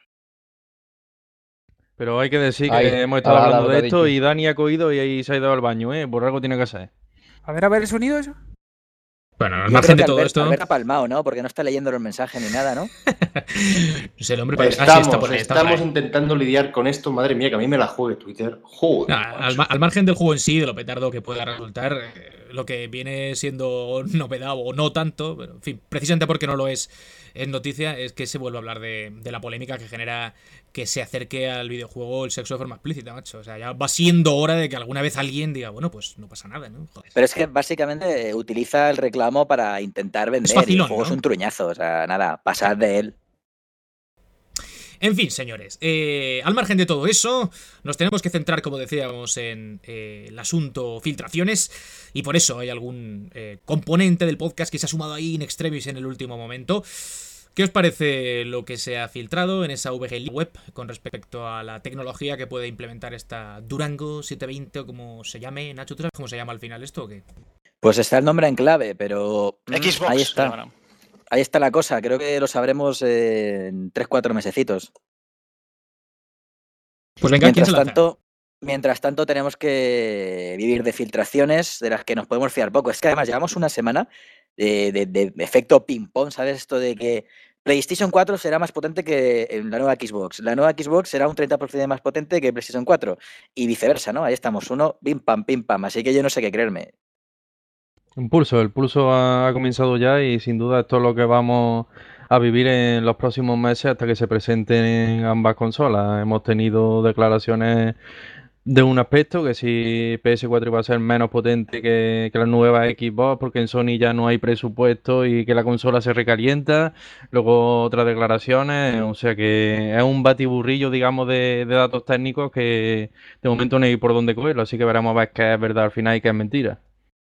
Pero hay que decir que Ahí, hemos estado ah, hablando la, de la, esto la, y Dani ha cogido y ahí se ha ido al baño, ¿eh? Por algo tiene que hacer. A ver, a ver el sonido eso. Bueno, al Yo margen creo de que todo Albert, esto... Albert ha palmado, ¿no? Porque no está leyendo los mensajes ni nada, ¿no? No sé, el hombre... Pues ah, sí, estamos, está por ahí, está por estamos ahí. intentando lidiar con esto, madre mía, que a mí me la juegue Twitter. Joder, Nah, al, macho. ma- al margen del juego en sí, de lo petardo que pueda resultar, eh, lo que viene siendo novedad o no tanto, pero en fin, precisamente porque no lo es en noticia, es que se vuelve a hablar de, de la polémica que genera que se acerque al videojuego el sexo de forma explícita, macho. O sea, ya va siendo hora de que alguna vez alguien diga, bueno, pues no pasa nada, ¿no? Joder. Pero es que básicamente utiliza el reclamo para intentar vender. facilón, y el juego ¿no? es un truñazo, o sea, nada, pasad de él. En fin, señores, eh, al margen de todo eso, nos tenemos que centrar, como decíamos, en eh, el asunto filtraciones, y por eso hay algún eh, componente del podcast que se ha sumado ahí in extremis en el último momento. ¿Qué os parece lo que se ha filtrado en esa V G web con respecto a la tecnología que puede implementar esta Durango setecientos veinte o como se llame? Nacho, ¿tú sabes cómo se llama al final esto o qué? Pues está el nombre en clave, pero mm, Xbox. ahí se está. llamará. Ahí está la cosa. Creo que lo sabremos eh, en tres cuatro mesecitos. Pues venga, ¿quién Mientras se lanza? tanto, mientras tanto, tenemos que vivir de filtraciones de las que nos podemos fiar poco. Es que además llevamos una semana de, de- de efecto ping-pong, ¿sabes? Esto de que PlayStation cuatro será más potente que en la nueva Xbox. La nueva Xbox será un treinta por ciento más potente que PlayStation cuatro. Y viceversa, ¿no? Ahí estamos, uno, pim pam, pim pam. Así que yo no sé qué creerme. Un pulso, el pulso ha, ha comenzado ya y sin duda esto es lo que vamos a vivir en los próximos meses hasta que se presenten ambas consolas. Hemos tenido declaraciones de un aspecto, que si P S cuatro iba a ser menos potente que, que la nueva Xbox porque en Sony ya no hay presupuesto y que la consola se recalienta. Luego otras declaraciones, o sea que es un batiburrillo, digamos, de, de datos técnicos que de momento no hay por dónde cogerlo, así que veremos a ver qué es verdad al final y qué es mentira.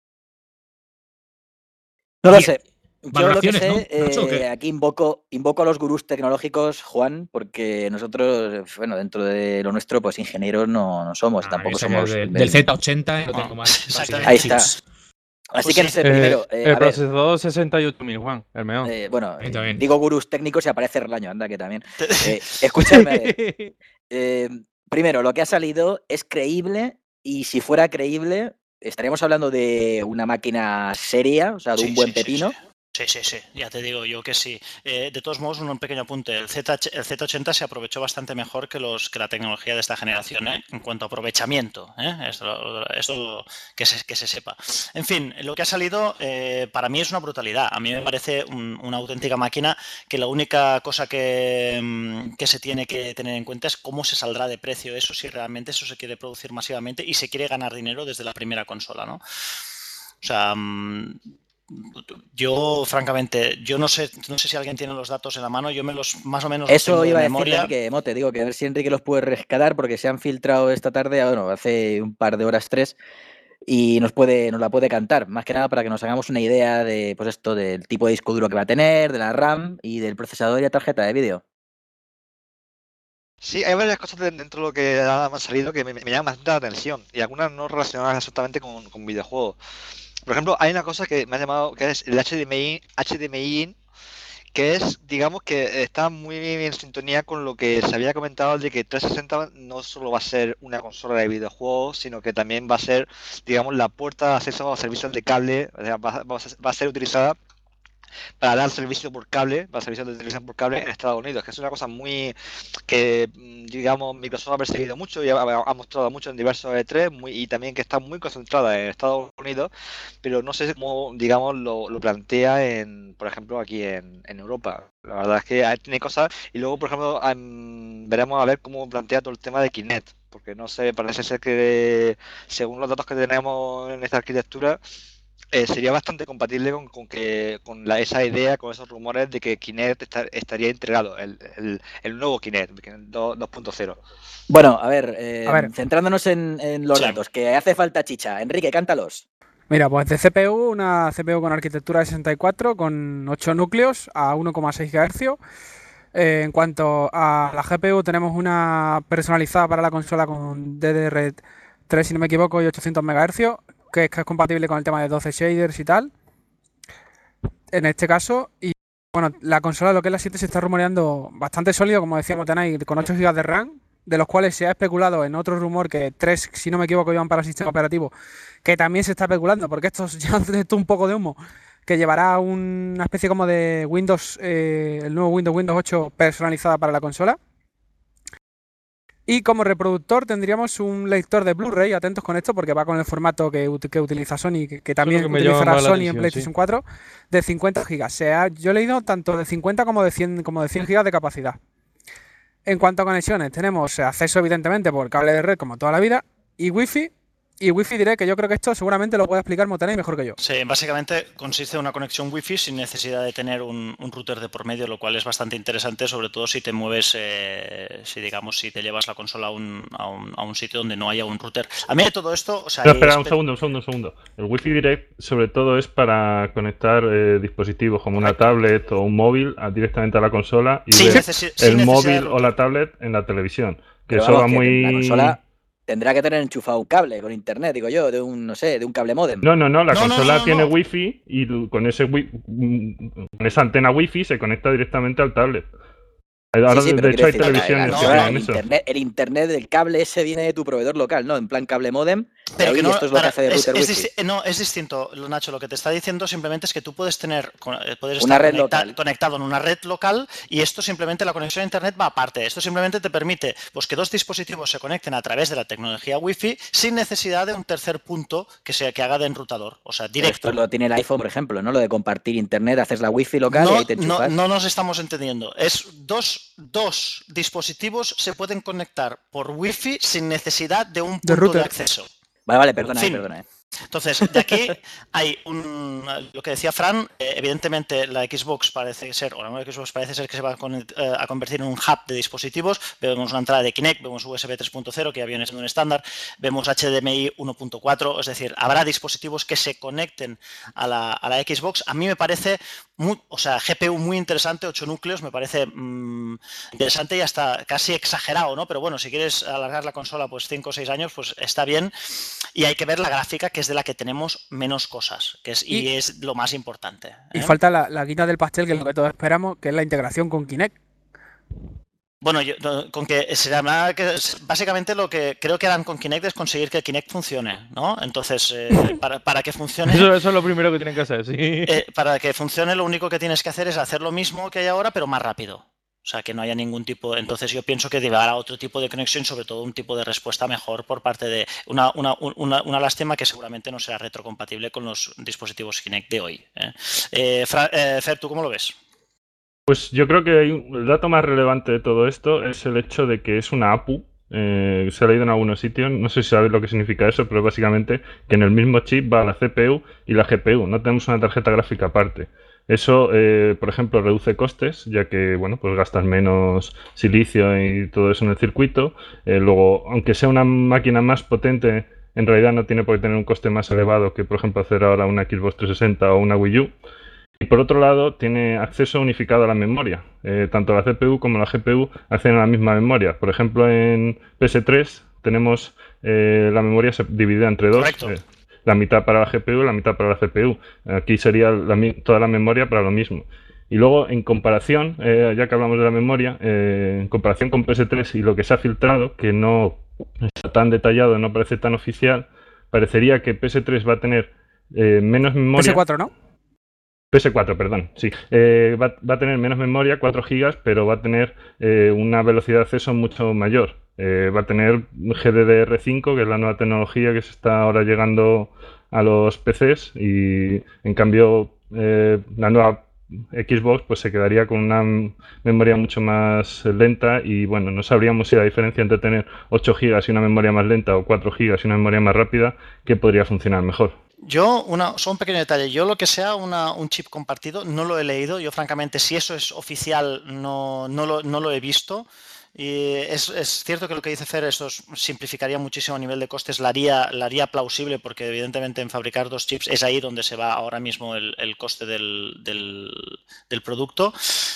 No lo Bien. sé. Yo lo que Valoraciones, sé, ¿no? Nacho, ¿o eh, qué? aquí invoco, invoco a los gurús tecnológicos, Juan, porque nosotros, bueno, dentro de lo nuestro, pues ingenieros no, no somos, Ah, tampoco yo soy somos... del, del- del Z ochenta y lo Ah, tengo más. exactamente. Ahí está. chips. Así Pues que no sí. sé, Eh, primero, eh, el a ver, procesador sesenta y ocho mil, Juan, el mejor. eh, bueno, Ahí está bien. digo gurús técnicos y aparece Relaño, anda que también. Eh, escúchame, a ver. Eh, primero, lo que ha salido es creíble y si fuera creíble, estaríamos hablando de una máquina seria, o sea, de Sí, un buen sí, sí, pepino. sí. Sí, sí, sí, ya te digo yo que sí. Eh, de todos modos, un, un pequeño apunte. El, Z, el Z ochenta se aprovechó bastante mejor que los que la tecnología de esta generación, ¿eh? En cuanto a aprovechamiento. ¿eh? Esto, esto que, se, que se sepa. En fin, lo que ha salido eh, para mí es una brutalidad. A mí me parece un, una auténtica máquina que la única cosa que, mm, que se tiene que tener en cuenta es cómo se saldrá de precio eso, si realmente eso se quiere producir masivamente y se quiere ganar dinero desde la primera consola, ¿no? O sea... Mm, yo, francamente, yo no sé, no sé si alguien tiene los datos en la mano, yo me los más o menos los Eso tengo de iba a decirle, memoria. Enrique, Mote, digo que a ver si Enrique los puede rescatar porque se han filtrado esta tarde, bueno, hace un par de horas, tres, y nos puede, nos la puede cantar, más que nada para que nos hagamos una idea de, pues esto, del tipo de disco duro que va a tener, de la RAM y del procesador y la tarjeta de vídeo. Sí, hay varias cosas de- dentro de lo que ha salido que me, me llaman bastante la atención y algunas no relacionadas exactamente con, con videojuegos. Por ejemplo, hay una cosa que me ha llamado, que es el H D M I, H D M I in, que es, digamos, que está muy en sintonía con lo que se había comentado de que trescientos sesenta no solo va a ser una consola de videojuegos, sino que también va a ser, digamos, la puerta de acceso a servicios de cable, o sea, va, va a ser- va a ser utilizada para dar servicio por cable, para servicios de televisión por cable en Estados Unidos, que es una cosa muy que, mm, digamos, Microsoft ha perseguido mucho y ha, ha mostrado mucho en diversos E tres muy, y también que está muy concentrada en Estados Unidos, pero no sé cómo, digamos, lo, lo plantea en, por ejemplo, aquí en, en Europa. La verdad es que hay- tiene cosas y luego, por ejemplo, am, veremos a ver cómo plantea todo el tema de Kinect, porque no sé, parece ser que según los datos que tenemos en esta arquitectura, eh, sería bastante compatible con, con que con la, esa idea, con esos rumores de que Kinect está- estaría integrado, el, el, el nuevo Kinect, Kinect dos punto cero. Bueno, a ver, eh, A ver. centrándonos en, en los Sí. datos, que hace falta chicha. Enrique, cántalos. Mira, pues de C P U, una C P U con arquitectura de sesenta y cuatro, con ocho núcleos a uno coma seis gigahercios. Eh, en cuanto a la G P U, tenemos una personalizada para la consola con D D R tres, si no me equivoco, y ochocientos megahercios, que es, que es compatible con el tema de doce shaders y tal. En este caso, y bueno, la consola, lo que es la siete, se está rumoreando bastante sólido, como decíamos, tenéis con ocho gigas de RAM, de los cuales se ha especulado en otro rumor que tres, si no me equivoco, iban para el sistema operativo, que también se está especulando, porque esto es ya esto es un poco de humo, que llevará una especie como de Windows, eh, el nuevo Windows, Windows ocho personalizada para la consola. Y como reproductor tendríamos un lector de Blu-ray, atentos con esto porque va con el formato que, que utiliza Sony, que, que también que me utilizará llama Sony la en atención, PlayStation sí. cuatro, de cincuenta gigas. O sea, yo he leído tanto de cincuenta como de cien, como de cien gigas de capacidad. En cuanto a conexiones, tenemos acceso evidentemente por cable de red como toda la vida y Wi-Fi. Y Wi-Fi diré que yo creo que esto seguramente lo puede explicar Motanay mejor que yo. Sí, básicamente consiste en una conexión Wi-Fi sin necesidad de tener un, un router de por medio, lo cual es bastante interesante, sobre todo si te mueves, eh, si digamos, si te llevas la consola a un, a, un, a un sitio donde no haya un router. A mí de todo esto, o sea... Pero espera, un espe- segundo, un segundo, un segundo. El Wi-Fi Direct sobre todo es para conectar eh, dispositivos como una tablet o un móvil a- directamente a la consola y Sin ver necesi- sin el necesidad de móvil router. o la tablet en la televisión. Que Pero eso vamos, va que muy... la consola tendrá que tener enchufado un cable con internet, digo yo, de un, no sé, de un cable modem. No, no, no, la No, no, consola no, no, tiene no. Wi-Fi y l- con ese wi- mm, con esa antena Wi-Fi se conecta directamente al tablet. Ahora, Sí, sí, de pero hecho, hay quiero decir, la- televisiones la que consola, tienen el eso. internet, el internet del cable ese viene de tu proveedor local, ¿no? En plan cable modem. Pero y que no, esto es lo para- que hace de es, router es Wi-Fi. disti- no, es distinto, lo- Nacho. Lo que te está diciendo simplemente es que tú puedes tener, con- eh, puedes Una estar red conecta- local. conectado en una red local y esto simplemente, la conexión a internet va aparte. Esto simplemente te permite pues, que dos dispositivos se conecten a través de la tecnología Wi-Fi sin necesidad de un tercer punto que, sea, que haga de enrutador, o sea, Pero directo. esto lo tiene el iPhone, por ejemplo, ¿no? Lo de compartir internet, haces la Wi-Fi local y No, ahí te no, enchufas. no nos estamos entendiendo. Es dos, dos dispositivos se pueden conectar por Wi-Fi sin necesidad de un De punto de, router. acceso. Vale, vale, perdona, Fin. perdona. eh. Entonces, de aquí hay un. Lo que decía Fran, eh, evidentemente la Xbox parece ser, o la nueva Xbox parece ser que se va a, con- eh, a convertir en un hub de dispositivos. Vemos una entrada de Kinect, vemos U S B tres punto cero, que ya viene siendo un estándar, vemos H D M I uno punto cuatro, es decir, habrá dispositivos que se conecten a la, a la Xbox. A mí me parece, muy, o sea, G P U muy interesante, ocho núcleos, me parece mm, interesante y hasta casi exagerado, ¿no? Pero bueno, si quieres alargar la consola pues cinco o seis años, pues está bien. Y hay que ver la gráfica, que es de la que tenemos menos cosas, que es, y, Y- es lo más importante. Y ¿eh? falta la, la guinda del pastel, que es lo que todos esperamos, que es la integración con Kinect. Bueno, yo, no, con que se llama que es- básicamente lo que creo que harán con Kinect es conseguir que el Kinect funcione, ¿no? Entonces, eh, para, para que funcione, Eso, eso es lo primero que tienen que hacer, sí. eh, para que funcione, lo único que tienes que hacer es hacer lo mismo que hay ahora, pero más rápido. O sea, que no haya ningún tipo. Entonces, yo pienso que llevará otro tipo de conexión, sobre todo un tipo de respuesta mejor por parte de. Una, una, una, una lástima que seguramente no será retrocompatible con los dispositivos Kinect de hoy. ¿eh? Eh, Fra- eh, Fer, ¿tú cómo lo ves? Pues yo creo que hay un- el dato más relevante de todo esto es el hecho de que es una A P U. Eh, se ha leído en algunos sitios, no sé si sabéis lo que significa eso, pero básicamente que en el mismo chip va la C P U y la G P U, no tenemos una tarjeta gráfica aparte. Eso, eh, por ejemplo, reduce costes, ya que, bueno, pues gastas menos silicio y todo eso en el circuito. Eh, luego, aunque sea una máquina más potente, en realidad no tiene por qué tener un coste más elevado que, por ejemplo, hacer ahora una Xbox trescientos sesenta o una Wii U. Y por otro lado, tiene acceso unificado a la memoria. Eh, tanto la C P U como la G P U acceden a la misma memoria. Por ejemplo, en P S tres tenemos eh, la memoria se dividida entre dos. Correcto. eh, la mitad para la G P U y la mitad para la C P U. Aquí sería la mi- toda la memoria para lo mismo. Y luego, en comparación, eh, ya que hablamos de la memoria, eh, en comparación con P S tres y lo que se ha filtrado, que no está tan detallado, no parece tan oficial, parecería que P S tres va a tener eh, menos memoria. P S cuatro, ¿no? P S cuatro, perdón, sí. Eh, va, va a tener menos memoria, cuatro gigas, pero va a tener eh, una velocidad de acceso mucho mayor. Eh, va a tener G D D R cinco, que es la nueva tecnología que se está ahora llegando a los P Cs, y en cambio eh, la nueva Xbox pues se quedaría con una m- memoria mucho más lenta y bueno, no sabríamos si la diferencia entre tener ocho gigas y una memoria más lenta o cuatro gigas y una memoria más rápida, que podría funcionar mejor. Yo, una, solo un pequeño detalle, yo lo que sea una, un chip compartido no lo he leído, yo francamente si eso es oficial no, no, lo, no lo he visto. Y es, es cierto que lo que dice Fer, esto es- simplificaría muchísimo a nivel de costes, la haría, la haría plausible porque evidentemente en fabricar dos chips es ahí donde se va ahora mismo el, el coste del, del, del producto.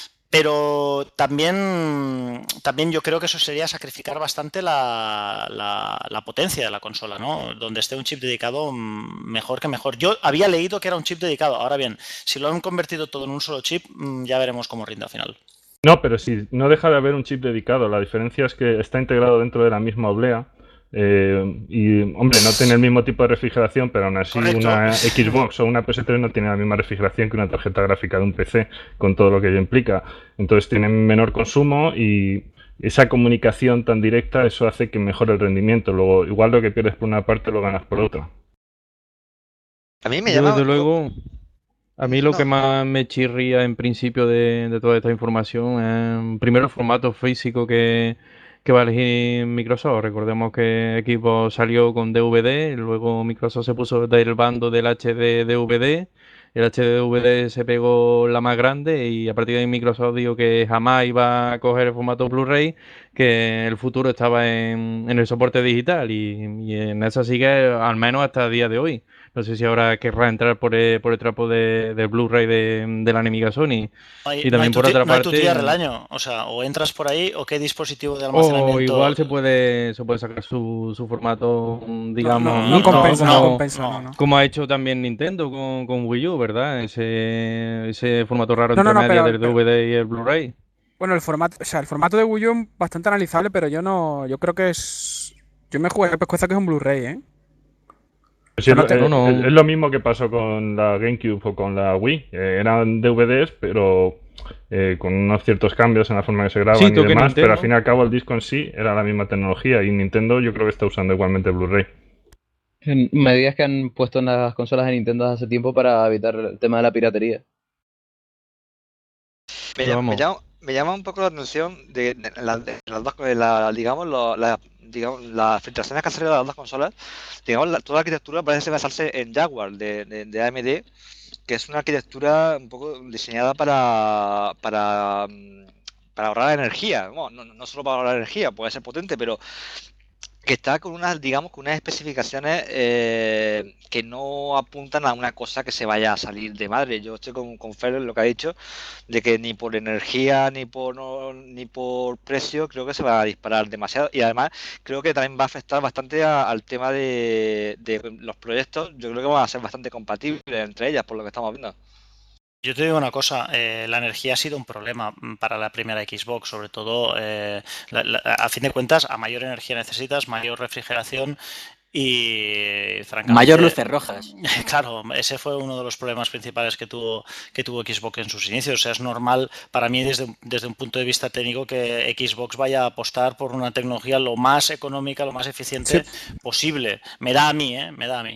Pero también, también yo creo que eso sería sacrificar bastante la, la, la potencia de la consola, ¿no? Donde esté un chip dedicado, mm, mejor que mejor. Yo había leído que era un chip dedicado. Ahora bien, si lo han convertido todo en un solo chip, mm, ya veremos cómo rinde al final. No, pero sí, no deja de haber un chip dedicado. La diferencia es que está integrado dentro de la misma oblea, Eh, y, hombre, no tiene el mismo tipo de refrigeración, pero aún así Correcto. una Xbox o una P S tres no tiene la misma refrigeración que una tarjeta gráfica de un P C, con todo lo que ello implica. Entonces tienen menor consumo y esa comunicación tan directa, eso hace que mejore el rendimiento. Luego, igual lo que pierdes por una parte lo ganas por otra. A mí me Yo, llama... desde luego, a mí lo No. que más me chirría en principio de, de toda esta información es primero el formato físico que, que va a elegir Microsoft. Recordemos que Xbox salió con D V D, luego Microsoft se puso del bando del H D D V D, el H D D V D se pegó la más grande y a partir de ahí Microsoft dijo que jamás iba a coger el formato Blu-ray, que el futuro estaba en, en el soporte digital y, y en eso sigue al menos hasta el día de hoy. No sé si ahora querrá entrar por el, por el trapo de, del Blu-ray de, de la enemiga Sony. No hay, Y no hay también por tuti- otra no hay parte, tutía del año. O sea, o entras por ahí o qué dispositivo de o almacenamiento. igual se puede, se puede sacar su, su formato, mm, digamos, no, no mixto, compensa, como, no compensa, no, no. como ha hecho también Nintendo con, con Wii U, ¿verdad? Ese, ese formato raro No, no, entre no, media pero- del pero- D V D y el Blu-ray. Bueno, el formato, o sea, el formato de Wii U es bastante analizable, pero yo no, yo creo que es, yo me jugué el pescuezo que es un Blu-ray, ¿eh? Sí, Yo no es, tengo- es- no. es lo mismo que pasó con la GameCube o con la Wii. Eh, eran D V Ds, pero eh, con unos ciertos cambios en la forma que se graban Sí, y tú que demás. Nintendo- Pero al fin y al cabo el disco en sí era la misma tecnología y Nintendo yo creo que está usando igualmente Blu-ray. En medidas que han puesto en las consolas de Nintendo hace tiempo para evitar el tema de la piratería. Me Pero llama, me vamos. llama- me llama un poco la atención de, de las, de las dos, de la- digamos, lo- la- digamos, las filtraciones que han salido de las dos consolas. Digamos, la- toda la arquitectura parece basarse en Jaguar de, de, de A M D, que es una arquitectura un poco diseñada para, para, mm, para ahorrar energía. Bueno, no, no solo para ahorrar energía, puede ser potente, pero que está con unas, digamos, con unas especificaciones eh, que no apuntan a una cosa que se vaya a salir de madre. Yo estoy con, con Fer en lo que ha dicho, de que ni por energía ni por no- ni por precio creo que se va a disparar demasiado. Y además creo que también va a afectar bastante a- al tema de, de los proyectos. Yo creo que van a ser bastante compatibles entre ellas, por lo que estamos viendo. Yo te digo una cosa, eh, la energía ha sido un problema mm, para la primera Xbox, sobre todo, eh, la- la- a fin de cuentas, a mayor energía necesitas, mayor refrigeración y, francamente... Mayor luces rojas. Claro, ese fue uno de los problemas principales que tuvo, que tuvo Xbox en sus inicios. O sea, es normal para mí desde, desde un punto de vista técnico que Xbox vaya a apostar por una tecnología lo más económica, lo más eficiente posible. Me da a mí, ¿eh? Me da a mí.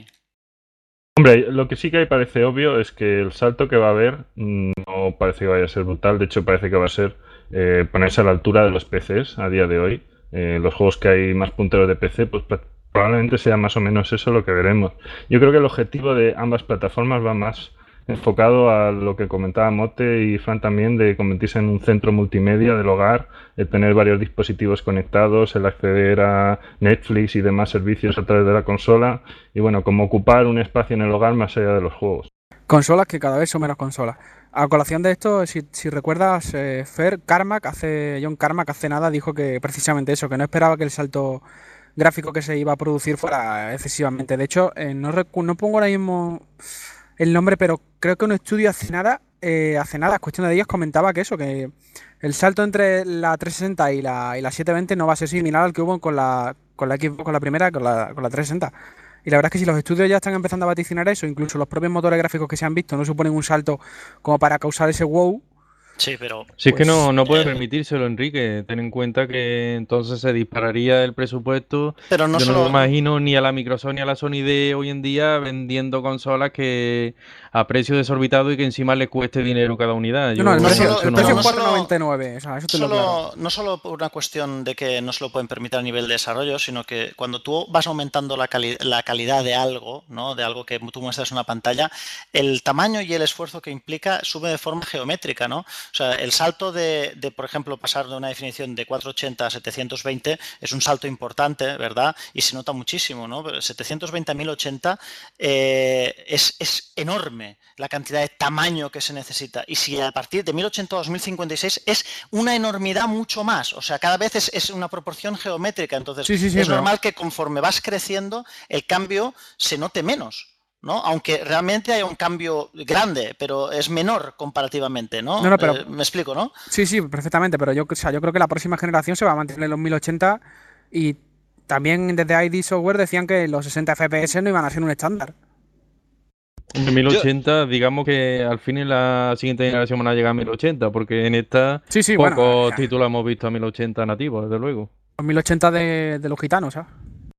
Hombre, lo que sí que ahí parece obvio es que el salto que va a haber mm, no parece que vaya a ser brutal. De hecho, parece que va a ser eh, ponerse a la altura de los P Cs a día de hoy. Eh, los juegos que hay más punteros de P C, pues pra- probablemente sea más o menos eso lo que veremos. Yo creo que el objetivo de ambas plataformas va más enfocado a lo que comentaba Mote y Fran también, de convertirse en un centro multimedia del hogar, el tener varios dispositivos conectados, el acceder a Netflix y demás servicios a través de la consola, y bueno, como ocupar un espacio en el hogar más allá de los juegos. Consolas que cada vez son menos consolas. A colación de esto, si, si recuerdas, eh, Fer, Carmack, hace, John Carmack hace nada dijo que precisamente eso, que no esperaba que el salto gráfico que se iba a producir fuera excesivamente. De hecho, eh, no, recu- no pongo ahora mismo el nombre, pero creo que un estudio hace nada, eh, hace nada, cuestión de días, comentaba que eso, que el salto entre la trescientos sesenta y la, y la setecientos veinte no va a ser similar al que hubo con la, con la Xbox, con la primera, con la, con la trescientos sesenta. Y la verdad es que si los estudios ya están empezando a vaticinar eso, incluso los propios motores gráficos que se han visto no suponen un salto como para causar ese wow. Sí, pero... Si es que Pues, no, no puede eh, permitírselo, Enrique. Ten en cuenta que entonces se dispararía el presupuesto. Pero no Yo no solo... me imagino ni a la Microsoft ni a la Sony de hoy en día vendiendo consolas que a precio desorbitado y que encima le cueste dinero cada unidad. No, no, el Yo- precio, solo- eso el no- precio no es solo- cuatro noventa y nueve, o sea, eso te lo Solo, claro. no solo por una cuestión de que no se lo pueden permitir a nivel de desarrollo, sino que cuando tú vas aumentando la, cali- la calidad de algo, ¿no? De algo que tú muestras en una pantalla, el tamaño y el esfuerzo que implica sube de forma geométrica, ¿no? O sea, el salto de, de, por ejemplo, pasar de una definición de cuatrocientos ochenta a setecientos veinte es un salto importante, ¿verdad? Y se nota muchísimo, ¿no? Pero setecientos veinte a mil ochenta eh, es, es enorme la cantidad de tamaño que se necesita. Y si a partir de mil ochenta a dos mil cincuenta y seis es una enormidad mucho más. O sea, cada vez es, es una proporción geométrica. Entonces, Sí, sí, sí, es pero- normal que conforme vas creciendo, el cambio se note menos, ¿no? Aunque realmente haya un cambio grande, pero es menor comparativamente, ¿no? No, no, pero- Eh, me explico, ¿no? Sí, sí, perfectamente, pero yo, o sea, yo creo que la próxima generación se va a mantener en los mil ochenta y también desde I D Software decían que los sesenta F P S no iban a ser un estándar. En mil ochenta, Yo... digamos que al fin en la siguiente generación van a llegar a mil ochenta, porque en esta sí, sí, pocos bueno, títulos hemos visto a mil ochenta nativos, desde luego. Los mil ochenta de, de los gitanos, ¿sabes?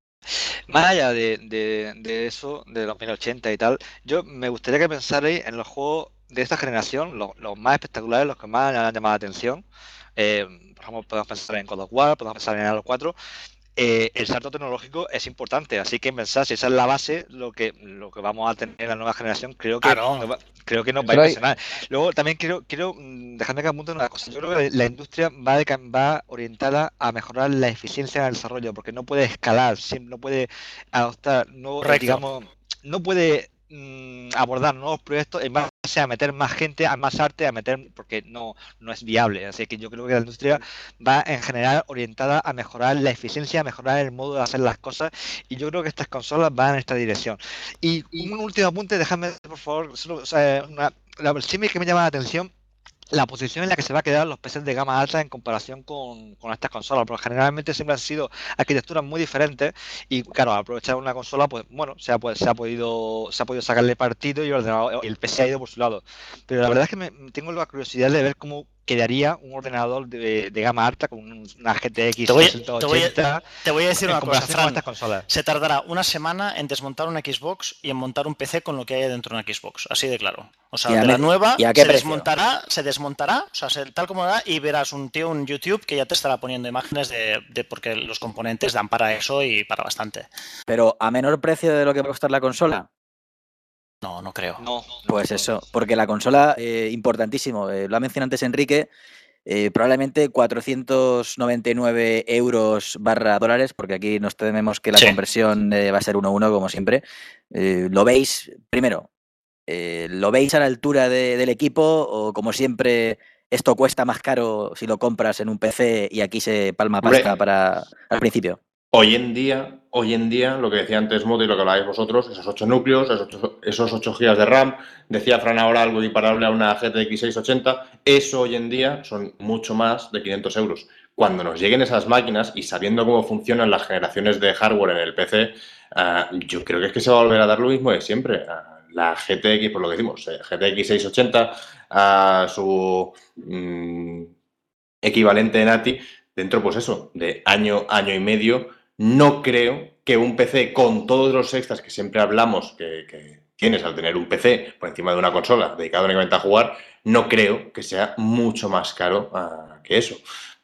Más allá de, de, de eso, de los mil ochenta y tal, yo me gustaría que pensarais en los juegos de esta generación, los, los más espectaculares, los que más han llamado la atención. Eh, por ejemplo, podemos pensar en God of War, podemos pensar en Halo cuatro. Eh, el salto tecnológico es importante, así que pensar si esa es la base, lo que lo que vamos a tener en la nueva generación, creo que claro. nos va, creo que nos va a impresionar. Luego también quiero, quiero dejadme que apunte una cosa. Yo creo que la industria va, de, va orientada a mejorar la eficiencia del desarrollo, porque no puede escalar, no puede adoptar, no, digamos, no puede mmm, abordar nuevos proyectos en base a meter más gente, a más arte, a meter, porque no, no es viable. Así que yo creo que la industria va en general orientada a mejorar la eficiencia, a mejorar el modo de hacer las cosas, y yo creo que estas consolas van en esta dirección. Y un último apunte, déjame por favor, solo, o sea, una, la sí que me llama la atención la posición en la que se va a quedar los P Cs de gama alta en comparación con, con estas consolas, porque generalmente siempre han sido arquitecturas muy diferentes y claro, al aprovechar una consola, pues bueno, se ha, pues, se ha podido se ha podido sacarle partido y el ordenador, el P C ha ido por su lado. Pero la verdad es que me, tengo la curiosidad de ver cómo quedaría un ordenador de, de gama alta con una G T X te voy, trescientos ochenta. Te voy, a, te voy a decir una cosa, Fran, consolas. Se tardará una semana en desmontar una Xbox y en montar un P C con lo que hay dentro de una Xbox, así de claro. O sea, de la nueva se desmontará, se desmontará, o sea, se, tal como da, y verás un tío en YouTube que ya te estará poniendo imágenes de, de porque los componentes dan para eso y para bastante. Pero a menor precio de lo que va a costar la consola. No, no creo. No. Pues eso, porque la consola, eh, importantísimo, eh, lo ha mencionado antes Enrique, eh, probablemente cuatrocientos noventa y nueve euros barra dólares, porque aquí nos tememos que la sí. conversión eh, va a ser uno a uno, como siempre. Eh, ¿Lo veis, primero, eh, lo veis a la altura de, del equipo o como siempre esto cuesta más caro si lo compras en un P C y aquí se palma pasta para al principio? Hoy en día, hoy en día, lo que decía antes Moto y lo que hablabais vosotros, esos ocho núcleos, esos ocho, esos ocho gigas de RAM, decía Fran ahora algo equiparable a una G T X seiscientos ochenta, eso hoy en día son mucho más de quinientos euros. Cuando nos lleguen esas máquinas y sabiendo cómo funcionan las generaciones de hardware en el P C, uh, yo creo que es que se va a volver a dar lo mismo de siempre. Uh, la G T X, por lo que decimos, eh, G T X seiscientos ochenta, uh, su mm, equivalente en A T I, dentro, pues eso, de año, año y medio. No creo que un P C con todos los extras que siempre hablamos que, que tienes al tener un P C por encima de una consola dedicado únicamente a jugar, no creo que sea mucho más caro uh, que eso.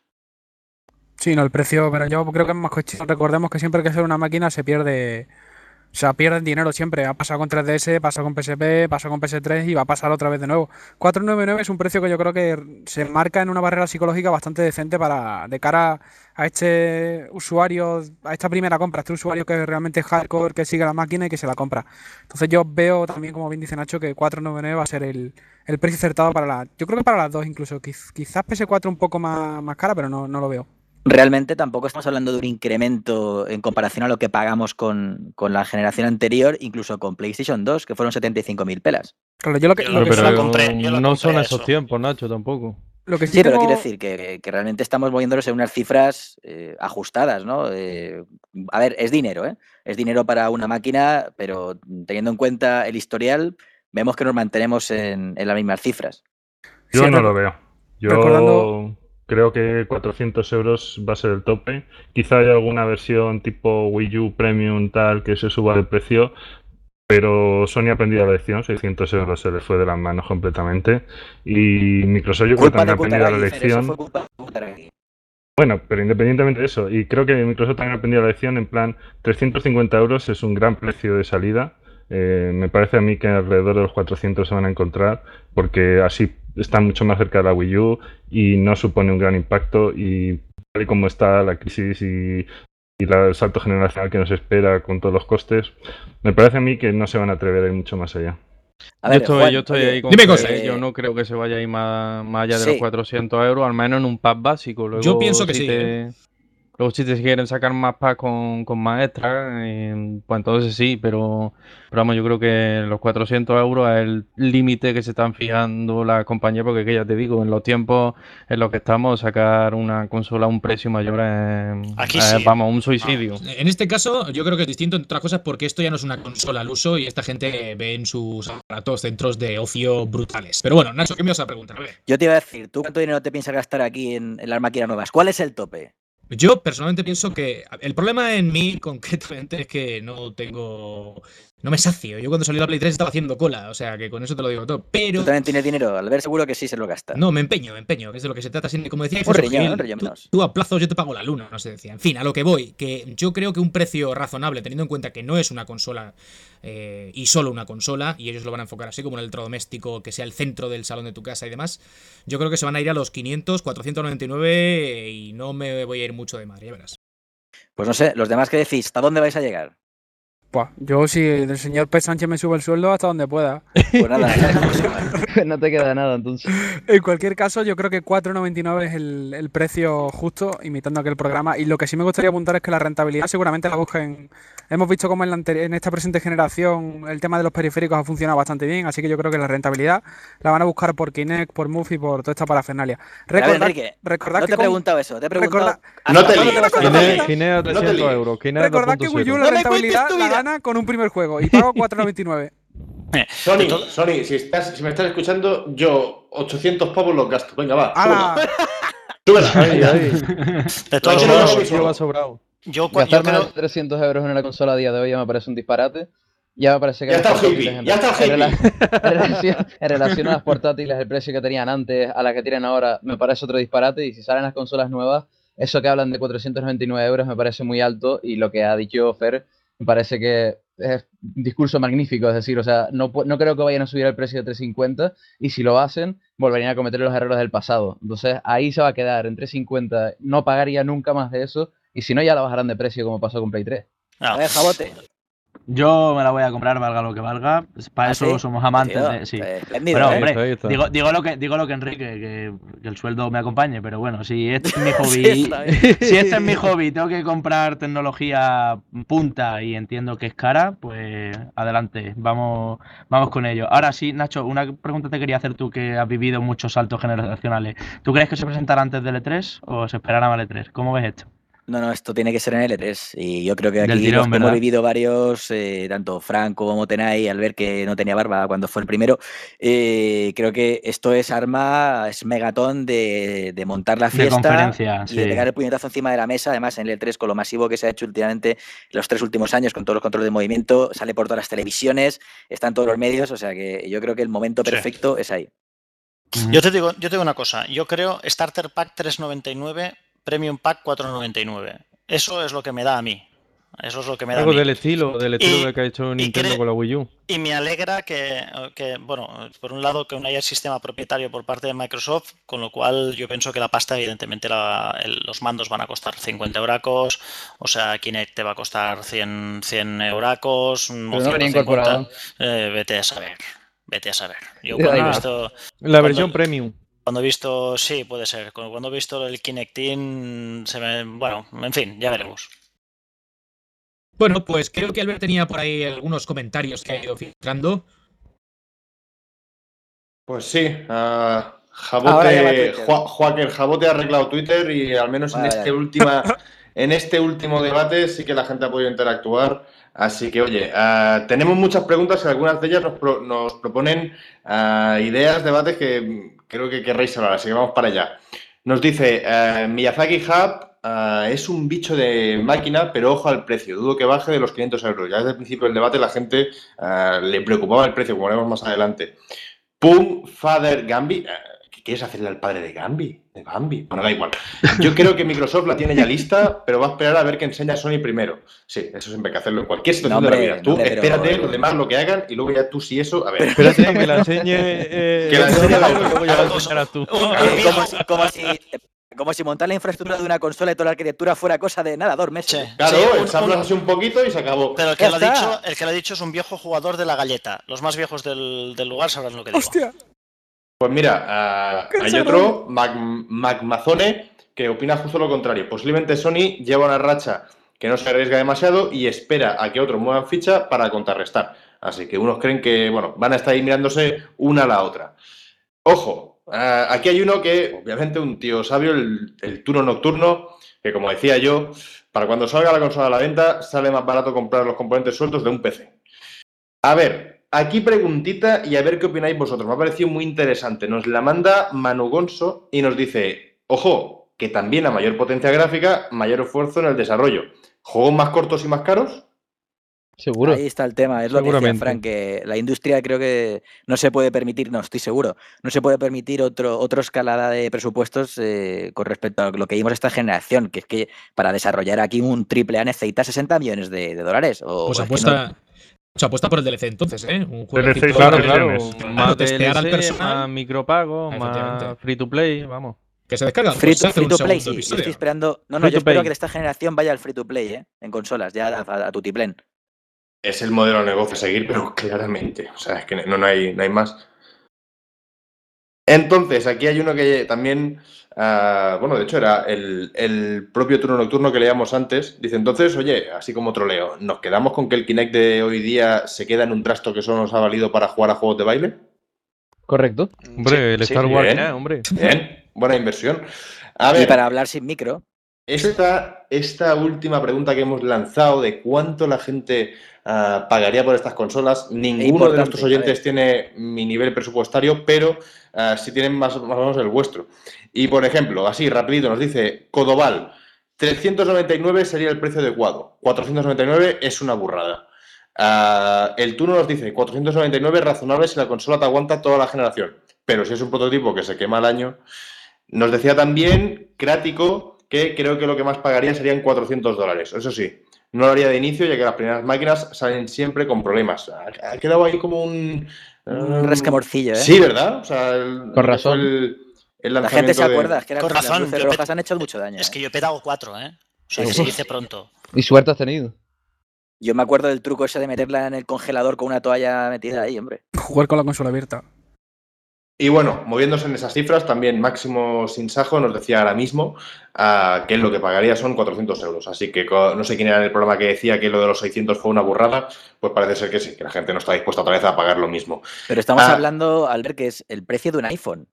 Sí, no, el precio, pero yo creo que es más cuestión. Recordemos que siempre que hacer una máquina se pierde, o sea, pierden dinero siempre. Ha pasado con tres D S, pasó con P S P, pasó con P S tres y va a pasar otra vez de nuevo. cuatrocientos noventa y nueve es un precio que yo creo que se marca en una barrera psicológica bastante decente para de cara a este usuario, a esta primera compra, a este usuario que realmente es hardcore, que sigue la máquina y que se la compra. Entonces yo veo también, como bien dice Nacho, que cuatrocientos noventa y nueve va a ser el, el precio acertado para la... Yo creo que para las dos incluso. Quiz, quizás P S cuatro un poco más, más cara, pero no, no lo veo. Realmente tampoco estamos hablando de un incremento en comparación a lo que pagamos con, con la generación anterior, incluso con PlayStation dos, que fueron setenta y cinco mil pelas. Claro, yo lo que, yo lo no, que pero la compré, yo no son esos eso. tiempos, Nacho, tampoco. Lo que sí, sí tengo... pero quiero decir que, que realmente estamos moviéndonos en unas cifras eh, ajustadas, ¿no? Eh, a ver, es dinero, ¿eh? Es dinero para una máquina, pero teniendo en cuenta el historial, vemos que nos mantenemos en, en las mismas cifras. Yo sí, no lo veo. Yo... Recordando... Creo que cuatrocientos euros va a ser el tope. Quizá haya alguna versión tipo Wii U Premium tal que se suba de precio, pero Sony ha aprendido la lección. seiscientos euros se le fue de las manos completamente. Y Microsoft yo creo que también ha aprendido la lección. Bueno, pero independientemente de eso, y creo que Microsoft también ha aprendido la lección en plan trescientos cincuenta euros es un gran precio de salida. Eh, me parece a mí que alrededor de los cuatrocientos se van a encontrar porque así están mucho más cerca de la Wii U y no supone un gran impacto y tal y como está la crisis y, y la, el salto generacional que nos espera con todos los costes, me parece a mí que no se van a atrever a ir mucho más allá. A ver, yo estoy, Juan, yo estoy ahí con dime cosas. Eh, yo no creo que se vaya a ir más, más allá de sí. los cuatrocientos euros, al menos en un pack básico. Luego, yo pienso que si sí. Te... Luego si te quieren sacar más packs con, con más extras, eh, pues entonces sí, pero, pero vamos, yo creo que los cuatrocientos euros es el límite que se están fijando las compañías, porque que ya te digo, en los tiempos en los que estamos, sacar una consola a un precio mayor es, Aquí es, sí. vamos, un suicidio. En este caso, yo creo que es distinto, entre otras cosas, porque esto ya no es una consola al uso y esta gente ve en sus aparatos centros de ocio brutales. Pero bueno, Nacho, ¿qué me vas a preguntar? A ver. Yo te iba a decir, ¿tú cuánto dinero te piensas gastar aquí en, en las máquinas nuevas? ¿Cuál es el tope? Yo personalmente pienso que el problema en mí concretamente es que no tengo... No me sacio. Yo cuando salió la Play tres estaba haciendo cola, o sea que con eso te lo digo todo. Pero... ¿Tú también tienes dinero? Al ver seguro que sí se lo gasta. No, me empeño, me empeño, que es de lo que se trata. Como decía, un riñón, un riñón tú, menos. tú a plazos yo te pago la luna, no se decía. En fin, a lo que voy, que yo creo que un precio razonable, teniendo en cuenta que no es una consola eh, y solo una consola, y ellos lo van a enfocar así como un electrodoméstico que sea el centro del salón de tu casa y demás, yo creo que se van a ir a los quinientos, cuatrocientos noventa y nueve y no me voy a ir mucho de madre, ya verás. Pues no sé, los demás que decís, ¿hasta dónde vais a llegar? Pues yo, si el señor P. Sánchez me sube el sueldo, hasta donde pueda. Pues nada, no te queda nada entonces. En cualquier caso, yo creo que cuatro noventa y nueve es el, el precio justo, imitando aquel programa. Y lo que sí me gustaría apuntar es que la rentabilidad seguramente la busquen. Hemos visto cómo en, la anteri- en esta presente generación el tema de los periféricos ha funcionado bastante bien, así que yo creo que la rentabilidad la van a buscar por Kinect, por Move y por toda esta parafernalia. Recordad, a ver, Enrique, recordad no que te he con... preguntado eso, te he preguntado... Recordad... No te líes. Kinect, Kinect a trescientos euros, Kinect Recordad que Wii U la rentabilidad la gana con un primer juego y pago cuatro noventa y nueve. Sony, Sony, si, estás, si me estás escuchando, yo ochocientos pavos los gasto. Venga, va. ¡Hala! Súbela. Ahí, ahí. De todos No, modos, no, Yo va sobrado. yo, cu- yo Gastar más creo... de trescientos euros en una consola a día de hoy ya me parece un disparate. Ya me parece que Ya las está el portátiles hippie, en- ya está el en, hippie. rela- en relación, en relación a las portátiles, el precio que tenían antes a la que tienen ahora me parece otro disparate. Y si salen las consolas nuevas, eso que hablan de cuatrocientos noventa y nueve euros me parece muy alto. Y lo que ha dicho Fer me parece que es un discurso magnífico. Es decir, o sea, no, pu- no creo que vayan a subir el precio de trescientos cincuenta. Y si lo hacen, volverían a cometer los errores del pasado. Entonces ahí se va a quedar en trescientos cincuenta. No pagaría nunca más de eso. Y si no, ya la bajarán de precio como pasó con Play tres. A ver, Jabote. Yo me la voy a comprar, valga lo que valga. Para ¿Ah, eso sí? somos amantes Tío, de. Sí. pues, espléndido, Bueno, ¿eh? hombre, Ahí está, ahí está. digo, digo, lo que, digo lo que Enrique, que, que el sueldo me acompañe, pero bueno, si este es mi Sí, hobby, está bien. si este es mi hobby, tengo que comprar tecnología punta y entiendo que es cara, pues adelante, vamos, vamos con ello. Ahora sí, Nacho, una pregunta te quería hacer tú, que has vivido muchos saltos generacionales. ¿Tú crees que se presentará antes del E tres o se esperará al E tres? ¿Cómo ves esto? No, no, esto tiene que ser en el E tres. Y yo creo que Del aquí tirón, los que hemos ¿verdad? vivido varios, eh, tanto Franco como Tenay, al ver que no tenía barba cuando fue el primero, eh, creo que esto es arma, es megatón de, de montar la De fiesta conferencia, y sí. de pegar el puñetazo encima de la mesa. Además, en el E tres, con lo masivo que se ha hecho últimamente en los tres últimos años, con todos los controles de movimiento, sale por todas las televisiones, está en todos los medios, o sea que yo creo que el momento Sí. perfecto es ahí. Yo te digo, yo te digo una cosa. Yo creo Starter Pack tres noventa y nueve, Premium Pack cuatro noventa y nueve. Eso es lo que me da a mí. Eso es lo que me da Algo a mí. del estilo, del estilo Y- de que ha hecho y Nintendo cre- con la Wii U. Y me alegra que, que, bueno, por un lado que no haya sistema propietario por parte de Microsoft, con lo cual yo pienso que la pasta, evidentemente, la- el- los mandos van a costar cincuenta euracos, o sea, Kinect te va a costar cien, cien euracos, Pero no venía incorporado. eh, vete a saber, vete a saber. Yo Da cuando he igual. visto... La cuando- versión premium. Cuando he visto, sí, puede ser, cuando cuando he visto el Kinectin, se me, bueno, en fin, ya veremos. Bueno, pues creo que Albert tenía por ahí algunos comentarios que ha ido filtrando. Pues sí, ah, Ahora ya va Jabote, Twitter. Ju- Joaquín Jabote ha arreglado Twitter y al menos en Vaya. este última, en este último debate sí que la gente ha podido interactuar. Así que, oye, ah, tenemos muchas preguntas y algunas de ellas nos, pro- nos proponen ah, ideas, debates que mm, creo que querréis hablar, así que vamos para allá. Nos dice, eh, Miyazaki Hub ah, es un bicho de máquina, pero ojo al precio, dudo que baje de los quinientos euros. Ya desde el principio del debate la gente ah, le preocupaba el precio, como veremos más adelante. Pum, Father Gambi. Eh, ¿Qué quieres hacerle al padre de Gambi? De Bambi. Bueno, da igual. Yo creo que Microsoft la tiene ya lista, pero va a esperar a ver qué enseña Sony primero. Sí, eso siempre hay que hacerlo en cualquier situación No, de hombre, la vida. Tú no, hombre, pero- espérate los demás lo que hagan y luego ya tú sí eso. A ver. Espérate que la enseñe. Eh, Que la enseñe la y luego ya la otra. enseñarás tú. Como si, como si- como si montar la infraestructura de una consola y toda la arquitectura fuera cosa de nada, dos meses. Sí. Claro, Sí, un- ensamblas un- así un poquito y se acabó. Pero el que, Ya lo ha está. dicho, el que lo ha dicho es un viejo jugador de la galleta. Los más viejos del, del lugar sabrán lo que digo. ¡Hostia! Pues mira, ah, Qué hay desagradable. otro, Mac, Macmazone. que opina justo lo contrario. Posiblemente Sony lleva una racha que no se arriesga demasiado y espera a que otros muevan ficha para contrarrestar. Así que unos creen que, bueno, van a estar ahí mirándose una a la otra. Ojo, uh, aquí hay uno que, obviamente, un tío sabio, el, el turno nocturno, que como decía yo, para cuando salga la consola a la venta, sale más barato comprar los componentes sueltos de un P C. A ver, aquí preguntita y a ver qué opináis vosotros. Me ha parecido muy interesante. Nos la manda Manu Gonzo y nos dice, ojo, que también a mayor potencia gráfica, mayor esfuerzo en el desarrollo. ¿Juegos más cortos y más caros? Seguro. Ahí está el tema, es lo que decía Frank, que la industria creo que no se puede permitir, no estoy seguro, no se puede permitir otro, otro escalada de presupuestos eh, con respecto a lo que vimos esta generación, que es que para desarrollar aquí un triple A necesita sesenta millones de, de dólares. O, pues o apuesta, no... se apuesta por el D L C entonces, ¿eh? Un juego claro, claro, más testear al personal, más micropago, más free to play, vamos. Que se descarga. Free to, free to play, sí. Yo estoy esperando. No, no, yo espero que de esta generación vaya al free to play, ¿eh? En consolas, ya a, a, a tutiplén. Es el modelo de negocio a seguir, pero claramente. O sea, es que no, no, hay, no hay más. Entonces, aquí hay uno que también. Uh, bueno, de hecho, era el, el propio turno nocturno que leíamos antes. Dice, entonces, oye, así como troleo, ¿nos quedamos con que el Kinect de hoy día se queda en un trasto que solo nos ha valido para jugar a juegos de baile? Correcto. Hombre, sí, el sí, Star Wars, bien, ¿eh? Hombre. Bien, buena inversión. A ver, y para hablar sin micro. Esta, esta última pregunta que hemos lanzado de cuánto la gente uh, pagaría por estas consolas, ninguno de nuestros oyentes tiene mi nivel presupuestario, pero uh, sí tienen más, más o menos el vuestro. Y por ejemplo, así rapidito nos dice Codoval, trescientos noventa y nueve sería el precio adecuado, cuatrocientos noventa y nueve es una burrada. Uh, el Tuno nos dice cuatrocientos noventa y nueve es razonable si la consola te aguanta toda la generación, pero si es un prototipo que se quema al año. Nos decía también Crático que creo que lo que más pagaría serían cuatrocientos dólares. Eso sí, no lo haría de inicio, ya que las primeras máquinas salen siempre con problemas. Ha, ha quedado ahí como un... Un resquemorcillo, ¿eh? Sí, ¿verdad? O sea, el, con razón. El, el la gente se acuerda, de... es que con las razón, luces rojas han hecho mucho daño. Es ¿eh? que yo he petado cuatro, ¿eh? O sea, que se dice pronto. Y suerte has tenido. Yo me acuerdo del truco ese de meterla en el congelador con una toalla metida ahí, hombre. Jugar con la consola abierta. Y bueno, moviéndose en esas cifras, también Máximo Sinsajo nos decía ahora mismo uh, que lo que pagaría son cuatrocientos euros. Así que no sé quién era el programa que decía que lo de los seiscientos fue una burrada, pues parece ser que sí, que la gente no está dispuesta otra vez a pagar lo mismo. Pero estamos uh, hablando, Albert, que es el precio de un iPhone.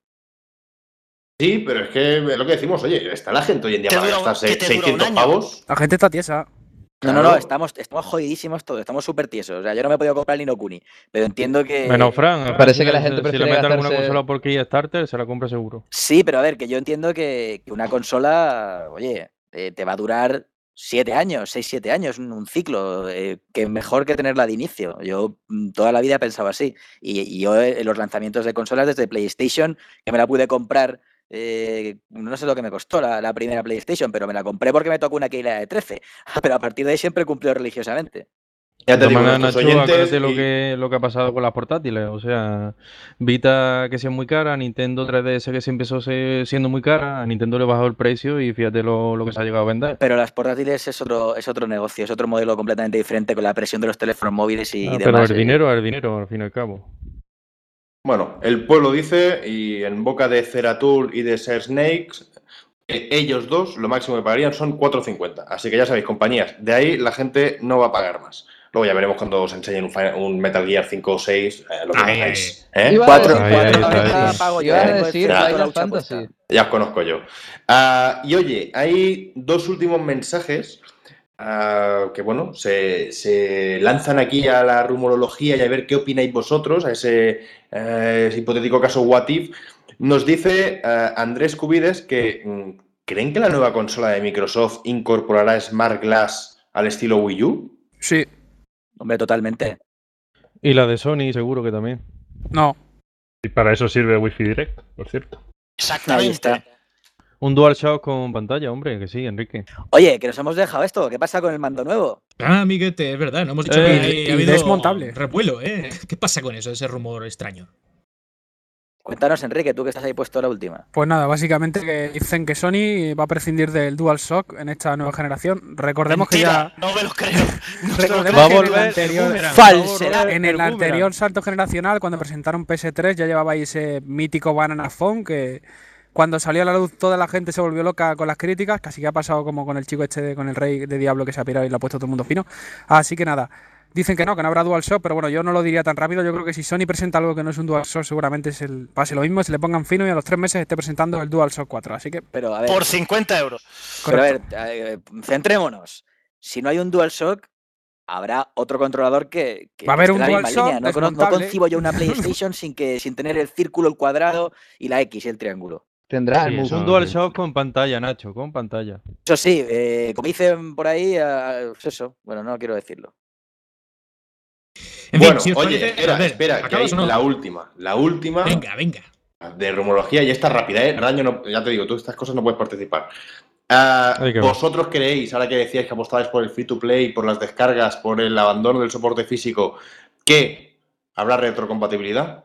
Sí, pero es que es lo que decimos, oye, está la gente hoy en día para gastar seiscientos pavos. La gente está tiesa. No, no, no, estamos, estamos jodidísimos todos, estamos súper tiesos. O sea, yo no me he podido comprar el Ni no Kuni, pero entiendo que... Menos Fran, me parece que la gente si prefiere le mete gastarse... alguna consola por Kickstarter, se la compra seguro. Sí, pero a ver, que yo entiendo que, que una consola, oye, eh, te va a durar siete años, seis, siete años, un, un ciclo, eh, que mejor que tenerla de inicio. Yo toda la vida he pensado así. Y, y yo en los lanzamientos de consolas desde PlayStation, que me la pude comprar... Eh, no sé lo que me costó la, la primera PlayStation, pero me la compré porque me tocó una Keila de trece. Pero a partir de ahí siempre cumplió religiosamente. Ya te digo, Nacho, oyentes y... lo, que, lo que ha pasado con las portátiles. O sea, Vita que sea muy cara, Nintendo tres D S que se empezó siendo muy cara, a Nintendo le bajó el precio y fíjate lo, lo que se ha llegado a vender. Pero las portátiles es otro, es otro negocio, es otro modelo completamente diferente con la presión de los teléfonos móviles y ah, demás. Pero el dinero es el dinero, al fin y al cabo. Bueno, el pueblo dice, y en boca de Zeratul y de Ser Snakes, eh, ellos dos lo máximo que pagarían son cuatro cincuenta. Así que ya sabéis, compañías, de ahí la gente no va a pagar más. Luego ya veremos cuando os enseñen un, un Metal Gear cinco o seis, eh, lo que pagáis. ¿Eh? cuatro, Iba a decir Final Fantasy. Ya os conozco yo. Uh, y oye, hay dos últimos mensajes uh, que, bueno, se, se lanzan aquí a la rumorología y a ver qué opináis vosotros, a ese, uh, ese hipotético caso What If. Nos dice uh, Andrés Cubides que um, ¿creen que la nueva consola de Microsoft incorporará Smart Glass al estilo Wii U? Sí. Hombre, totalmente. Y la de Sony seguro que también. No. Y para eso sirve Wi-Fi Direct, por cierto. Exactamente. Ahí está. Un DualShock con pantalla, hombre, que sí, Enrique. Oye, que nos hemos dejado esto. ¿Qué pasa con el mando nuevo? Ah, amiguete, es verdad. No hemos dicho eh, que hay, ha habido desmontable. revuelo, ¿eh? ¿Qué pasa con eso, ese rumor extraño? Cuéntanos, Enrique, tú que estás ahí puesto la última. Pues nada, básicamente que dicen que Sony va a prescindir del DualShock en esta nueva generación. Recordemos Mentira, que ya... no me lo creo. No Recordemos va a que volver en el anterior, el falsedad. en el anterior salto generacional, cuando presentaron P S tres, ya llevaba ahí ese mítico Banana Phone que Cuando salió a la luz toda la gente se volvió loca con las críticas, casi que ha pasado como con el chico este, de, con el rey de Diablo que se ha pirado y lo ha puesto todo el mundo fino. Así que nada, dicen que no, que no habrá DualShock, pero bueno, yo no lo diría tan rápido. Yo creo que si Sony presenta algo que no es un DualShock, seguramente es el, pase lo mismo, se le pongan fino y a los tres meses esté presentando el DualShock cuatro. Así que... Pero, a ver, Por cincuenta euros. pero a ver, eh, centrémonos. Si no hay un DualShock, habrá otro controlador que, que Va a haber esté un en la misma DualShock línea. No, cono- no desmontable. concibo yo una PlayStation sin que sin tener el círculo, el cuadrado y la X y el triángulo. Tendrá el Sí, Move. un DualShock con pantalla, Nacho, con pantalla. Eso sí, eh, como dicen por ahí, eh, pues eso, bueno, no quiero decirlo. En Bueno, fin, si os oye, parece, espera, a ver, espera, que hay ¿acabas o no? la última. La última Venga, venga. de rumorología y esta rápida, ¿eh? Raño, no- ya te digo, tú estas cosas no puedes participar. Ah, Ahí que va. ¿Vosotros creéis, ahora que decíais que apostabais por el free to play, por las descargas, por el abandono del soporte físico, que habrá retrocompatibilidad?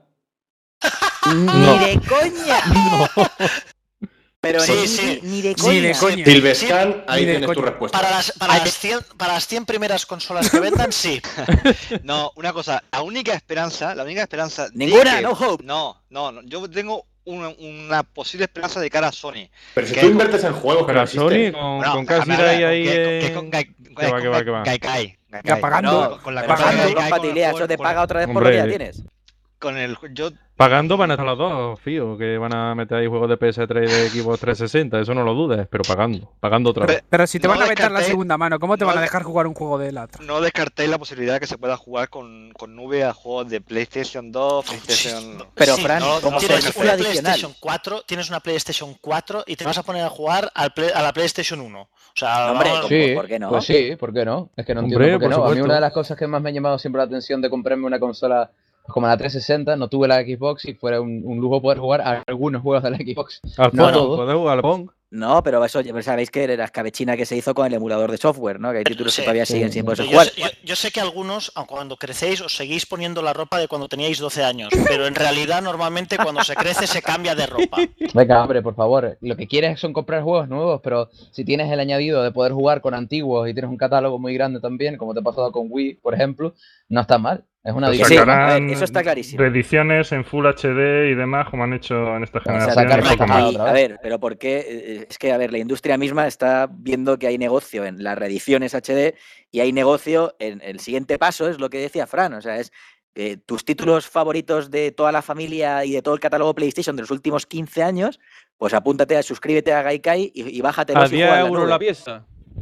¡Ni de coña! Pero Sí, ni, sí. ni de Ni coña. de coña. Silvescan, ahí Ni de tienes tu coña. respuesta. Para las, para, las cien, para las cien primeras consolas que vendan, sí. No, una cosa, la única esperanza, la única esperanza. de Ninguna, que- no hope. No, no, no, yo tengo una, una posible esperanza de cara a Sony. Pero si que tú con- inviertes en juegos que Pero no a Sony existen. con, Bueno, con déjame casi hablar, ahí, ahí que- que es en- con Gai- que va, con que va, que va. Gaikai, Ya Gaikai. pagando, No, con la pero compra de pagando Gaikai, con el compatibilidad, juego- eso te con- paga otra vez por lo que ya Hombre. tienes. Con el yo Pagando van a estar los dos, fío, que van a meter ahí juegos de P S tres y de Xbox trescientos sesenta, eso no lo dudes, pero pagando, pagando otra vez. Pero si te No van a vetar la descartéis- segunda mano, ¿cómo te no van a de- dejar jugar un juego de la no descartéis la posibilidad de que se pueda jugar con, con nube a juegos de PlayStation dos, PlayStation. Pero, Sí, Fran, no, ¿cómo tienes se una hace adicional? PlayStation cuatro, tienes una PlayStation cuatro y te vas a poner a jugar al Play- a la PlayStation uno. O sea, Hombre, vamos- ¿cómo? Sí, ¿Por qué no? pues sí, ¿por qué no? Es que no Hombre, entiendo por qué por no. A mí supuesto. una de las cosas que más me ha llamado siempre la atención de comprarme una consola como la trescientos sesenta, no tuve la Xbox y fuera un, un lujo poder jugar a algunos juegos de la Xbox. Al No Pong, todo. ¿puedes jugar al Pong? No, pero eso ya sabéis que era la escabechina que se hizo con el emulador de software, ¿no? Que hay títulos Sí, que todavía sí, siguen sí. sin poderse Yo, jugar. sé- yo- yo sé que algunos, aun cuando crecéis, os seguís poniendo la ropa de cuando teníais doce años, pero en realidad normalmente cuando se crece se cambia de ropa. Venga, hombre, por favor. Lo que quieres son comprar juegos nuevos, pero si tienes el añadido de poder jugar con antiguos y tienes un catálogo muy grande también, como te ha pasado con Wii, por ejemplo, no está mal. Es una Que sí, adición. a Sacarán ver, eso está clarísimo. reediciones en Full H D y demás, como han hecho en esta sea, generación. sacar y poco recapada más. Y, otra a vez. ver, pero ¿por qué? Eh, Es que, a ver, la industria misma está viendo que hay negocio en las reediciones H D y hay negocio en el siguiente paso, es lo que decía Fran, o sea, es eh, tus títulos favoritos de toda la familia y de todo el catálogo PlayStation de los últimos quince años, pues apúntate, a, suscríbete a Gaikai y, y bájatelos A y diez juega en la euros nube. la pieza.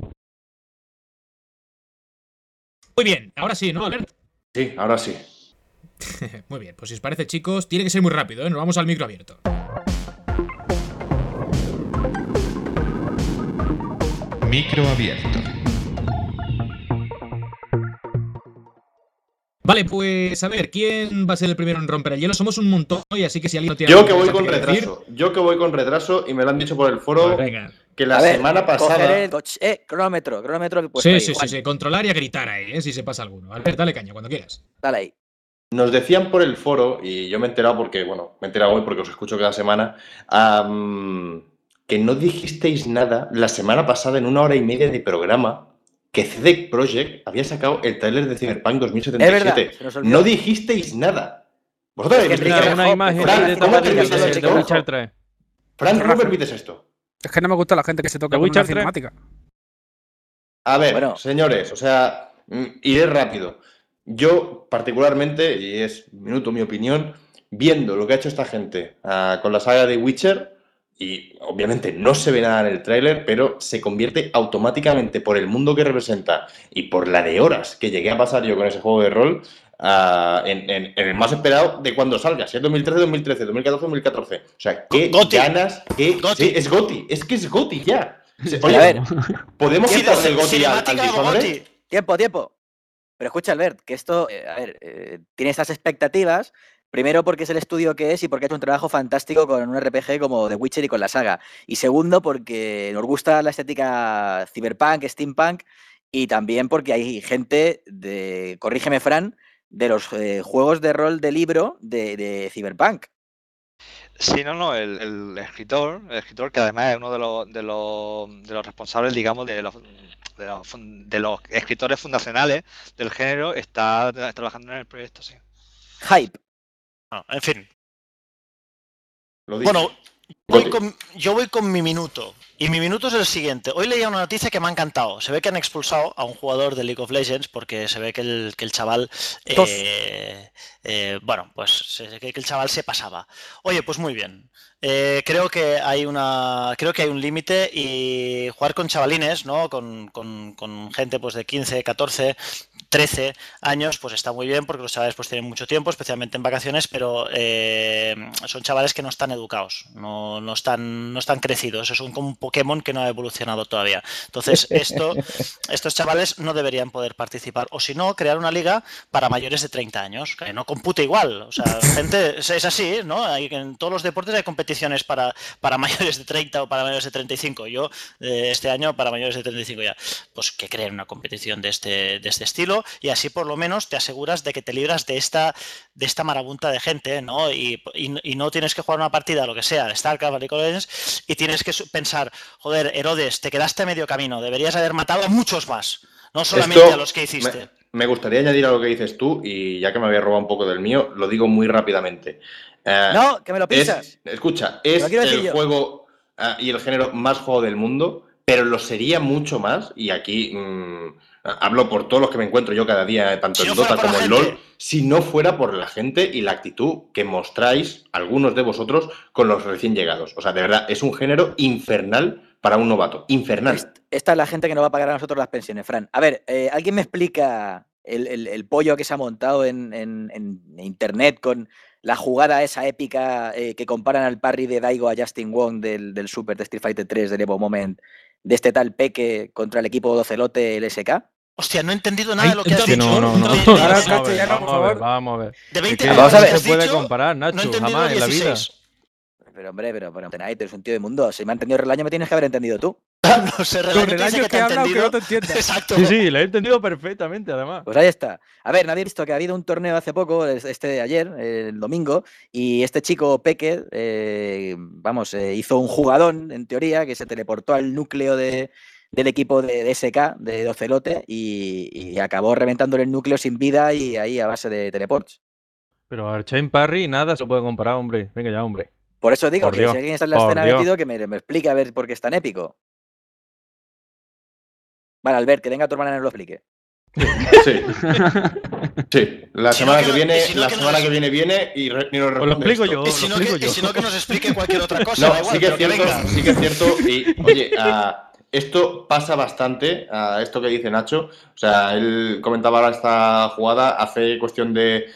Muy bien, ahora sí, ¿no, Albert? Sí, ahora sí. Muy bien, pues si os parece, chicos, tiene que ser muy rápido, ¿eh? Nos vamos al micro abierto. Micro abierto. Vale, pues a ver, ¿quién va a ser el primero en romper el hielo? Somos un montón hoy, así que si alguien no tiene Yo algo que voy con interesante que retraso. Yo que voy con retraso y me lo han dicho por el foro decir, venga. que la A ver, semana coger pasada. el coche- eh, cronómetro, cronómetro que he puesto Sí, ahí, sí, sí, Juan, sí, controlar y a gritar ahí, ¿eh? Si se pasa alguno. Albert, dale caña, cuando quieras. dale ahí. Nos decían por el foro, y yo me he enterado porque, bueno, me he enterado hoy porque os escucho cada semana, am, que no dijisteis nada la semana pasada en una hora y media de programa que C D Projekt había sacado el tráiler de Cyberpunk dos mil setenta y siete. Es verdad, se nos olvidó. No dijisteis nada. Vosotros Es que habéis visto Enrique esto? Una, Rejón, una imagen Fran, ahí de ¿cómo Tomás te de llamas, Witcher, Enrique de Rejón? Witcher tres. Fran, ¿cómo Rafa. permites esto? Es que no me gusta la gente que se toca ¿The con una Witcher tres? cinemática. A ver, Bueno. señores, o sea, mm, iré rápido. Yo, particularmente, y es minuto mi opinión, viendo lo que ha hecho esta gente ah, con la saga de Witcher, y obviamente no se ve nada en el tráiler, pero se convierte automáticamente por el mundo que representa y por la de horas que llegué a pasar yo con ese juego de rol ah, en, en- en el más esperado de cuando salga, si es dos mil trece, dos mil trece, dos mil catorce, dos mil catorce. O sea, qué Goti. ganas, qué... Goti. Sí, es Goti, es que es Goti ya. Se- A Oye, ver, ¿podemos ¿quién quitarle el dice Goti al, al Cinemática o Dishonored? Goti. tiempo, tiempo. Pero escucha, Albert, que esto, eh, a ver, eh, tiene estas expectativas. Primero porque es el estudio que es y porque ha hecho un trabajo fantástico con un R P G como The Witcher y con la saga. Y segundo porque nos gusta la estética cyberpunk, steampunk, y también porque hay gente de, corrígeme Fran, de los eh, juegos de rol de libro de, de cyberpunk. Sí, no, no, el, el escritor, el escritor que además es uno de los, de los, de los responsables, digamos, de los, de los, fun- de los escritores fundacionales del género, está tra- trabajando en el proyecto, sí. Hype. No, en fin. Lo dice. Bueno, Voy con, yo voy con mi minuto. Y mi minuto es el siguiente. Hoy leía una noticia que me ha encantado. Se ve que han expulsado a un jugador de League of Legends porque se ve que el, que el chaval... Eh, eh, bueno, pues se, que el chaval se pasaba. Oye, pues muy bien. Eh, creo que hay una creo que hay un límite y jugar con chavalines, ¿no? Con, con, con gente pues de quince, catorce, trece años, pues está muy bien porque los chavales pues tienen mucho tiempo, especialmente en vacaciones, pero eh, son chavales que no están educados, no, no están no están crecidos, son como un Pokémon que no ha evolucionado todavía. Entonces, esto estos chavales no deberían poder participar, o si no, crear una liga para mayores de treinta años, que no compute igual, o sea, gente, es así, ¿no? Hay, en todos los deportes hay competiciones para, para mayores de treinta o para mayores de treinta y cinco. Yo, eh, este año, para mayores de treinta y cinco ya. Pues que creen una competición de este, de este estilo y así por lo menos te aseguras de que te libras de esta, de esta marabunta de gente, ¿no? Y, y, y no tienes que jugar una partida, lo que sea, de StarCraft, League of Legends, y tienes que pensar, joder, Herodes, te quedaste a medio camino, deberías haber matado a muchos más, no solamente Esto a los que hiciste. Me, me gustaría añadir a lo que dices tú, y ya que me había robado un poco del mío, lo digo muy rápidamente. Uh, no, que me lo pisas. Es, escucha, es el juego uh, y el género más juego del mundo, pero lo sería mucho más, y aquí mmm, hablo por todos los que me encuentro yo cada día, tanto si en no Dota como en LoL, si no fuera por la gente y la actitud que mostráis algunos de vosotros con los recién llegados. O sea, de verdad, es un género infernal para un novato, infernal. Esta es la gente que nos va a pagar a nosotros las pensiones, Fran. A ver, eh, ¿alguien me explica el, el, el pollo que se ha montado en, en, en internet con la jugada esa épica eh, que comparan al parry de Daigo a Justin Wong del, del Super de Street Fighter tres del Evo Moment, de este tal Peque contra el equipo docelote L S K? Hostia, no he entendido nada de lo que has dicho. No, no, no. no. Ahora, vamos, a ver, vamos a ver, vamos a ver. De veinte años. Vamos a ver. No se puede comparar, Nacho, no jamás en la vida. Pero hombre, pero, pero Tenay, tú eres un tío de mundo. Si me ha entendido Relaño, me tienes que haber entendido tú. No sé, Relaño, Relaño que, que habla aunque no te entiendas. Exacto. Sí, sí, lo he entendido perfectamente, además. Pues ahí está. A ver, nadie ha visto que ha habido un torneo hace poco, este de ayer, el domingo, y este chico Peque, eh, vamos, eh, hizo un jugadón, en teoría, que se teleportó al núcleo de, del equipo de, de S K, de Docelote, y, y acabó reventándole el núcleo sin vida y ahí a base de teleports. Pero Archain Parry, nada se puede comparar, hombre. Venga ya, hombre. Por eso digo, por que Dios, si alguien está en la escena Dios. metido, que me, me explique a ver por qué es tan épico. Vale, Albert, que venga tu hermana y nos lo explique. Sí. Sí. La si semana no que, que viene, si no la que semana nos... que viene viene y, re, y nos responde. Os lo explico esto. yo. Y si, no que, que, y si no que nos explique cualquier otra cosa. No, igual, sí que es cierto, que sí que es cierto. Y oye, uh, esto pasa bastante, a uh, esto que dice Nacho. O sea, él comentaba ahora esta jugada hace cuestión de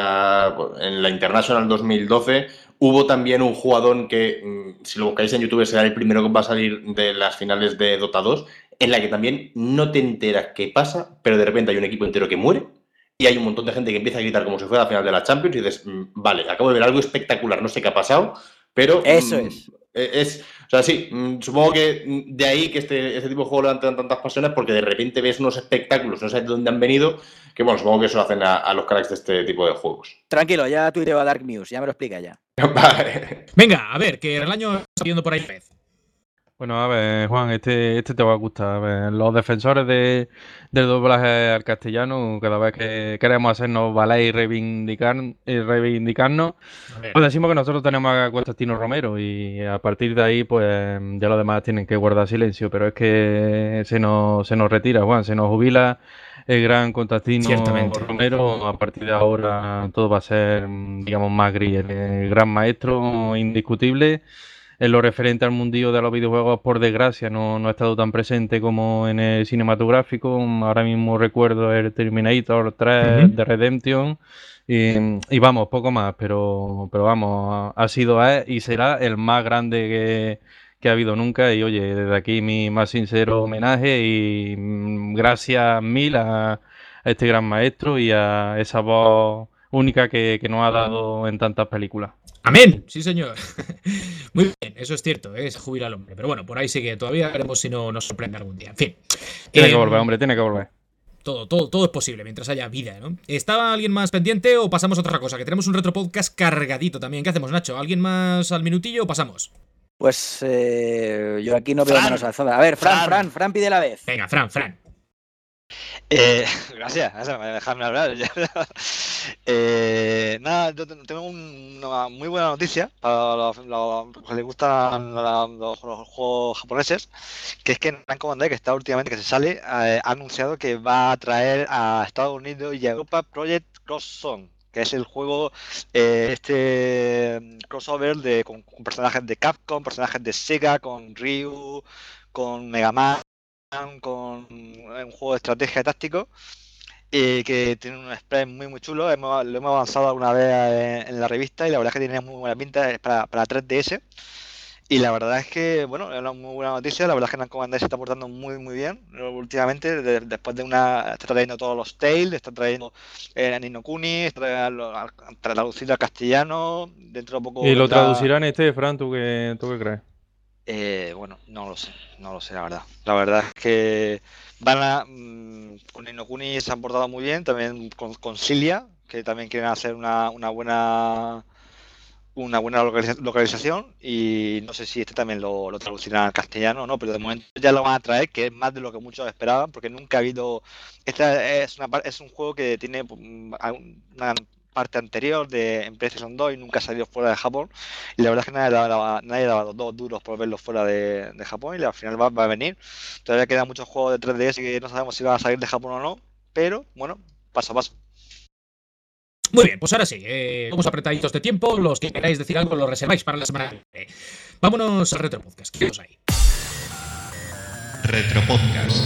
uh, en la International dos mil doce. Hubo también un jugador que, si lo buscáis en YouTube, será el primero que va a salir de las finales de Dota dos, en la que también no te enteras qué pasa, pero de repente hay un equipo entero que muere y hay un montón de gente que empieza a gritar como si fuera la final de la Champions y dices, vale, acabo de ver algo espectacular, no sé qué ha pasado, pero... Eso es. es o sea, sí, supongo que de ahí que este, este tipo de juegos levantan tantas pasiones porque de repente ves unos espectáculos, no sé de dónde han venido, que bueno, supongo que eso lo hacen a, a los cracks de este tipo de juegos. Tranquilo, ya tuiteo a Dark News, ya me lo explica ya. Vale. Venga, a ver, que el año está viendo por ahí vez. Bueno, a ver, Juan, este, este te va a gustar. A ver, los defensores de, del doblaje al castellano, cada vez que queremos hacernos valer y reivindicar, y reivindicarnos, pues decimos que nosotros tenemos a Constantino Romero y a partir de ahí, pues ya los demás tienen que guardar silencio. Pero es que se nos, se nos retira, Juan, se nos jubila el gran Constantino Romero. A partir de ahora todo va a ser, digamos, más gris. El, el gran maestro indiscutible. En lo referente al mundillo de los videojuegos, por desgracia, no, no ha estado tan presente como en el cinematográfico. Ahora mismo recuerdo el Terminator tres, uh-huh. de Redemption, y, y vamos, poco más, pero, pero vamos, ha sido y será el más grande que, que ha habido nunca. Y oye, desde aquí mi más sincero homenaje y gracias mil a, a este gran maestro y a esa voz única que, que nos ha dado en tantas películas. Amén, sí señor. Muy bien, eso es cierto, ¿eh? Se jubila el hombre. Pero bueno, por ahí sigue todavía, veremos si no nos sorprende algún día. En fin. Tiene eh, que volver, hombre, tiene que volver. Todo, todo, todo es posible mientras haya vida, ¿no? ¿Estaba alguien más pendiente o pasamos a otra cosa? Que tenemos un retro podcast cargadito también. ¿Qué hacemos, Nacho? ¿Alguien más al minutillo o pasamos? Pues eh, yo aquí no veo menos alzada. A ver, Fran, Fran, Fran, Fran pide la vez. Venga, Fran, Fran. Eh, gracias, gracias, dejadme hablar. Eh, nada, yo tengo un- una muy buena noticia para los, los que les gustan la- los, los juegos japoneses, que es que Namco Bandai, que está últimamente que se sale, eh, ha anunciado que va a traer a Estados Unidos y a Europa Project Cross Zone, que es el juego, eh, este mm, crossover de, con, con personajes de Capcom, personajes de Sega, con Ryu, con Mega Man, con un juego de estrategia y táctico, eh, que tiene un spray muy muy chulo. Hemos- lo hemos avanzado alguna vez eh, en la revista y la verdad es que tiene muy buena pinta, es para, para tres D S. Y la verdad es que, bueno, es una muy buena noticia. La verdad es que Namco Bandai se está portando muy muy bien eh, últimamente, de- después de una... Está trayendo todos los Tales, está trayendo eh, Ni no Kuni, está trayendo, al- traducido al castellano, dentro de poco ¿Y lo vendrá... traducirán este, Fran? ¿Tú qué, tú qué crees? Eh, bueno, no lo sé, no lo sé, la verdad. La verdad es que van a. mm, con Ni no Kuni se han portado muy bien, también con, con Cilia, que también quieren hacer una, una buena una buena localiza- localización, y no sé si este también lo, lo traducirán al castellano o no, pero de momento ya lo van a traer, que es más de lo que muchos esperaban, porque nunca ha habido. Esta es, una, par- es un juego que tiene mm, algún- una parte anterior de en PlayStation dos y nunca ha salido fuera de Japón, y la verdad es que nadie daba, nadie daba dos dos duros por verlo fuera de, de Japón, y al final va, va a venir. Todavía quedan muchos juegos de tres D S que no sabemos si van a salir de Japón o no, pero bueno, paso a paso. Muy bien, pues ahora sí, eh, vamos apretaditos de tiempo. Los que queráis decir algo lo reserváis para la semana que viene. Vámonos al Retro Podcast. ¿Qué os hay? Retropodcast.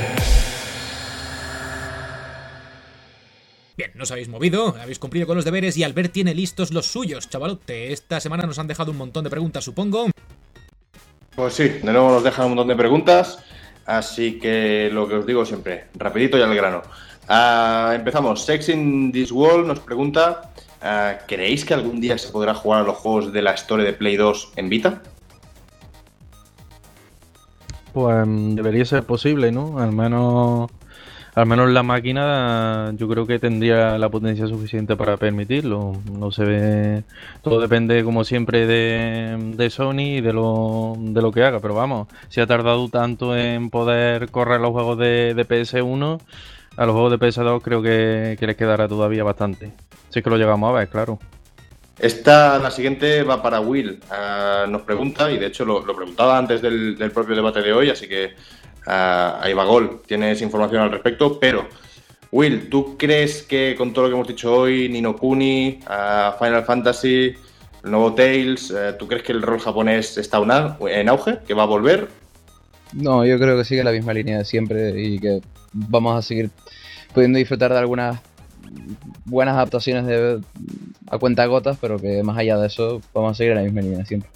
Bien, nos habéis movido, habéis cumplido con los deberes y Albert tiene listos los suyos, chavalote. Esta semana nos han dejado un montón de preguntas, supongo. Pues sí, de nuevo nos dejan un montón de preguntas, así que lo que os digo siempre, rapidito y al grano. Ah, empezamos. Sex in this World nos pregunta, ah, ¿creéis que algún día se podrá jugar a los juegos de la Store de Play dos en Vita? Pues mm, debería ser posible, ¿no? Al menos, al menos la máquina yo creo que tendría la potencia suficiente para permitirlo. No se ve, todo depende como siempre de, de Sony y de lo, de lo que haga, pero vamos, si ha tardado tanto en poder correr los juegos de, de P S uno, a los juegos de P S dos creo que, que les quedará todavía bastante. Si es que lo llegamos a ver, claro. Esta, la siguiente va para Will. Ah, nos pregunta, y de hecho lo, lo preguntaba antes del, del propio debate de hoy, así que ah, ahí va Gol, tienes información al respecto, pero Will, ¿tú crees que con todo lo que hemos dicho hoy, Ni no Kuni, ah, Final Fantasy, el nuevo Tales, eh, ¿tú crees que el rol japonés está una- en auge, que va a volver? No, yo creo que sigue la misma línea de siempre y que vamos a seguir pudiendo disfrutar de algunas buenas adaptaciones de, a cuentagotas, pero que más allá de eso vamos a seguir en la misma línea de siempre.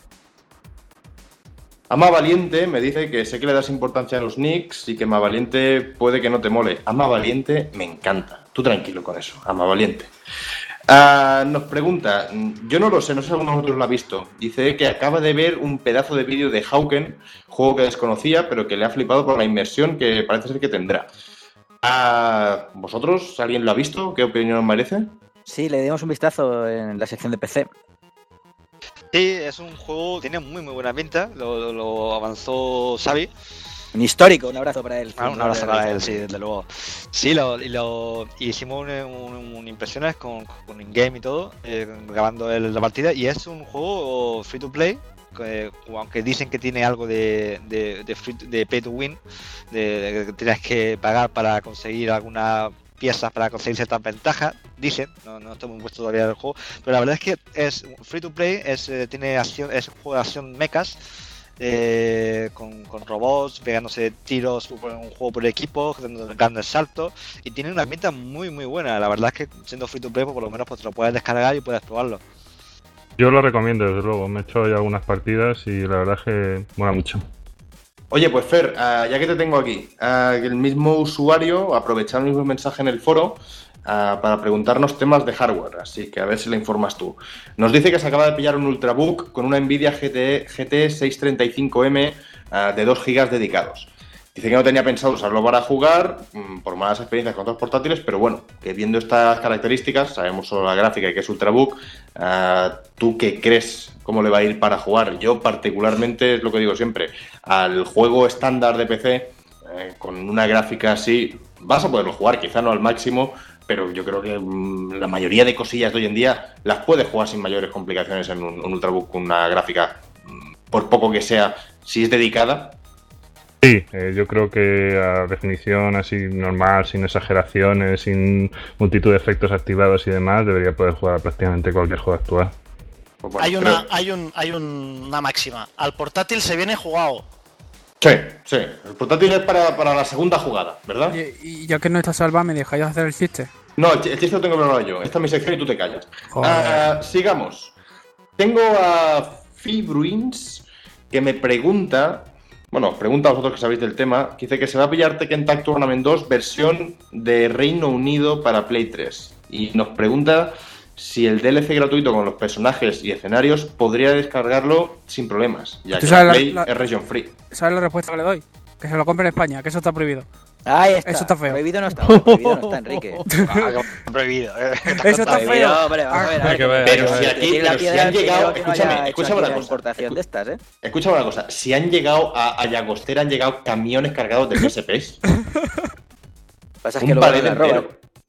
Ama Valiente me dice que sé que le das importancia a los nicks y que Ama Valiente puede que no te mole. Ama Valiente me encanta. Tú tranquilo con eso, Ama Valiente. Ah, nos pregunta, yo no lo sé, no sé si alguno de vosotros lo ha visto. Dice que acaba de ver un pedazo de vídeo de Hawken, juego que desconocía, pero que le ha flipado por la inmersión que parece ser que tendrá. Ah, ¿vosotros? ¿Alguien lo ha visto? ¿Qué opinión os merece? Sí, le dimos un vistazo en la sección de P C. Sí, es un juego, tiene muy muy buena pinta, lo, lo- lo avanzó Xavi. Un histórico, un abrazo para él. Ah, un abrazo para él, sí, desde luego. Sí, lo, y lo y hicimos un, un- un impresiones con, con in-game y todo, eh, grabando el- la partida, y es un juego free to play, que, aunque dicen que tiene algo de, de, de, free to- de pay to win, de, de que tienes que pagar para conseguir algunas piezas, para conseguir ciertas ventajas, dicen, no, no estoy muy puesto todavía del juego, pero la verdad es que es free to play, es, eh, tiene acción, es un juego de acción mechas, eh, con, con robots, pegándose tiros, por un juego por equipo, dando grandes saltos, y tiene una pinta muy muy buena. La verdad es que siendo free to play, pues por lo menos pues te lo puedes descargar y puedes probarlo. Yo lo recomiendo, desde luego. Me he hecho ya algunas partidas y la verdad es que mola mucho. Oye, pues Fer, uh, ya que te tengo aquí, uh, el mismo usuario aprovechó el mismo mensaje en el foro uh, para preguntarnos temas de hardware, así que a ver si le informas tú. Nos dice que se acaba de pillar un Ultrabook con una Nvidia G T G T seiscientos treinta y cinco M uh, de dos gigas dedicados. Dice que no tenía pensado usarlo para jugar, mmm, por malas experiencias con otros portátiles, pero bueno, que viendo estas características, sabemos solo la gráfica y que es Ultrabook, uh, ¿tú qué crees? ¿Cómo le va a ir para jugar? Yo particularmente, es lo que digo siempre, al juego estándar de P C, eh, con una gráfica así, vas a poderlo jugar, quizá no al máximo, pero yo creo que mmm, la mayoría de cosillas de hoy en día las puedes jugar sin mayores complicaciones en un, un Ultrabook con una gráfica, mmm, por poco que sea, si es dedicada. Sí, eh, yo creo que a definición así normal, sin exageraciones, sin multitud de efectos activados y demás, debería poder jugar a prácticamente cualquier juego actual. Pues bueno, hay una, pero... hay un, hay un, una máxima. Al portátil se viene jugado. Sí, sí. El portátil es para, para la segunda jugada, ¿verdad? Y, y ya que no está salva, ¿me dejáis hacer el chiste? No, el, el chiste lo tengo preparado yo. Esta es mi sección y tú te callas. Uh, sigamos. Tengo a Fibruins que me pregunta... Bueno, pregunta a vosotros que sabéis del tema. Que dice que se va a pillar Tekken Tag Tournament dos versión de Reino Unido para Play tres. Y nos pregunta si el D L C gratuito con los personajes y escenarios podría descargarlo sin problemas, ya que la Play la, la, es region free. ¿Sabes la respuesta que le doy? Que se lo compre en España, que eso está prohibido. Ahí está. Eso está feo. Prohibido no está, prohibido no está, Enrique. Prohibido. Eso está feo. Hombre, vamos a ver, a ver, pero, pero si aquí pero si han llegado, escúchame, escúchame una cosa. Importación de estas, ¿eh? Escúchame una cosa, si han llegado a, a Llagostera, han llegado camiones cargados de P S Ps. Pasa es que luego la roban.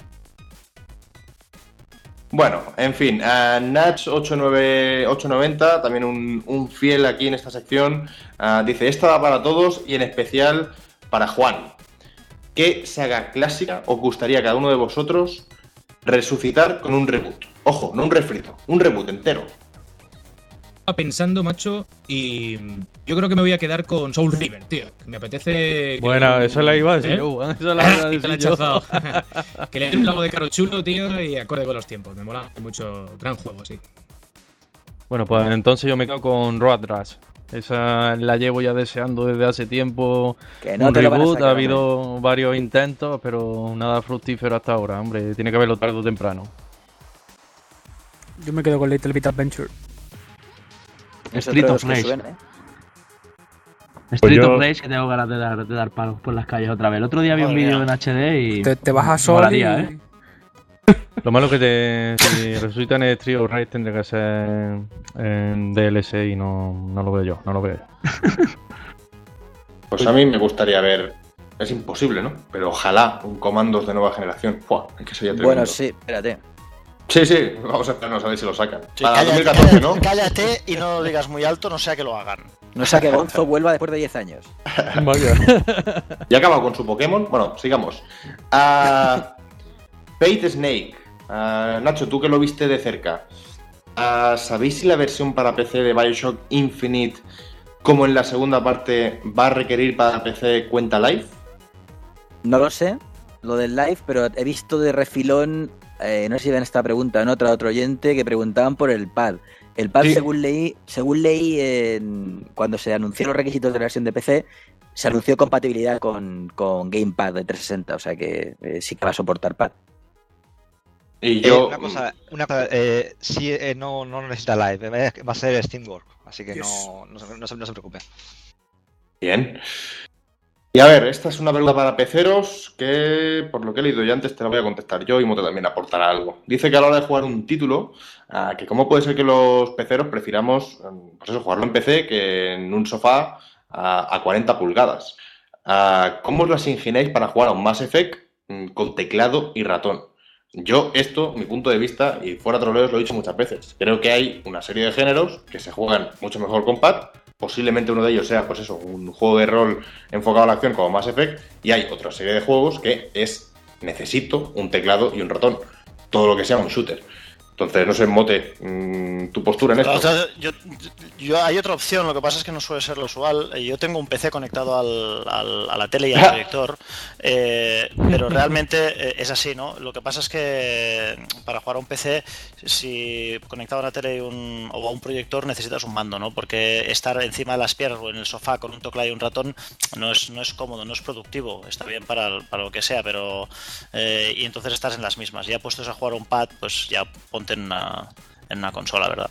Bueno, en fin, uh, Natch ocho nueve ocho noventa, también un, un fiel aquí en esta sección, uh, dice, esta va para todos y en especial para Juan. ¿Qué saga clásica os gustaría a cada uno de vosotros resucitar con un reboot? Ojo, no un refrito, un reboot entero. Estaba pensando, macho, y yo creo que me voy a quedar con Soul River, tío. Me apetece... Bueno, que... eso la iba a decir ¿Eh? yo, eso la iba a decir yo. Que le den un lago de caro chulo, tío, y acorde con los tiempos. Me mola mucho. Gran juego, sí. Bueno, pues entonces yo me quedo con Road Rash. Esa la llevo ya deseando desde hace tiempo. Que no un te reboot, lo van a sacar, ha habido hombre. varios intentos, pero nada fructífero hasta ahora, hombre. Tiene que haberlo tarde o temprano. Yo me quedo con Little Bit Adventure. Street of Rage. Suena, ¿eh? Street Pues yo... of Rage, que tengo ganas de dar, de dar palos por las calles otra vez. El otro día vi un vídeo en H D y... Te, te vas a Sol molaría, y... ¿eh? Lo malo que te, si resucitan el Street of Rage tendría que ser en D L C y no, no lo veo yo, no lo veo yo. Pues a mí me gustaría ver, es imposible, ¿no? Pero ojalá un Comandos de nueva generación. ¡Fua! Es que sería tremendo. Bueno, sí, espérate. Sí, sí, vamos a esperarnos a ver si lo sacan. Sí, Para cállate, dos mil catorce, ¿no? Cállate y no lo digas muy alto, no sea que lo hagan. No sea que Gonzo vuelva después de diez años. ¿Ya ha acabado con su Pokémon? Bueno, sigamos. Uh, Fate Snake. Uh, Nacho, tú que lo viste de cerca. Uh, ¿Sabéis si la versión para P C de Bioshock Infinite, como en la segunda parte, va a requerir para P C cuenta live? No lo sé, lo del live, pero he visto de refilón, eh, no sé si ven esta pregunta o en otra, otro oyente, que preguntaban por el pad. El pad, sí. según leí, según leí eh, cuando se anunciaron los requisitos de la versión de P C, se anunció compatibilidad con, con Gamepad de trescientos sesenta, o sea que eh, sí que va a soportar pad. Y yo... Eh, una cosa, una cosa eh, sí, eh, no, no necesita live, va a ser Steamwork, así que no, no, no, se, no se preocupe. Bien. Y a ver, esta es una pregunta para peceros que, por lo que he leído ya antes, te la voy a contestar yo y Mote también aportará algo. Dice que a la hora de jugar un título, uh, que cómo puede ser que los peceros prefiramos, um, pues eso, jugarlo en P C que en un sofá uh, a cuarenta pulgadas. Uh, ¿Cómo os las ingeniáis para jugar a un Mass Effect um, con teclado y ratón? Yo esto, mi punto de vista, y fuera troleos lo he dicho muchas veces, creo que hay una serie de géneros que se juegan mucho mejor con pad. Posiblemente uno de ellos sea, pues eso, un juego de rol enfocado a la acción como Mass Effect, y hay otra serie de juegos que es, necesito un teclado y un ratón, todo lo que sea un shooter. Entonces, no sé, Mote, mmm, tu postura en esto. O sea, yo, yo, hay otra opción, lo que pasa es que no suele ser lo usual. Yo tengo un P C conectado al, al, a la tele y al proyector, eh, pero realmente eh, es así, ¿no? Lo que pasa es que para jugar a un P C, si conectado a una tele y un, o a un proyector, necesitas un mando, ¿no? Porque estar encima de las piernas o en el sofá con un teclado y un ratón no es, no es cómodo, no es productivo. Está bien para, para lo que sea, pero... Eh, y entonces estás en las mismas. Ya puestos a jugar a un pad, pues ya ponte en una, en una consola, ¿verdad?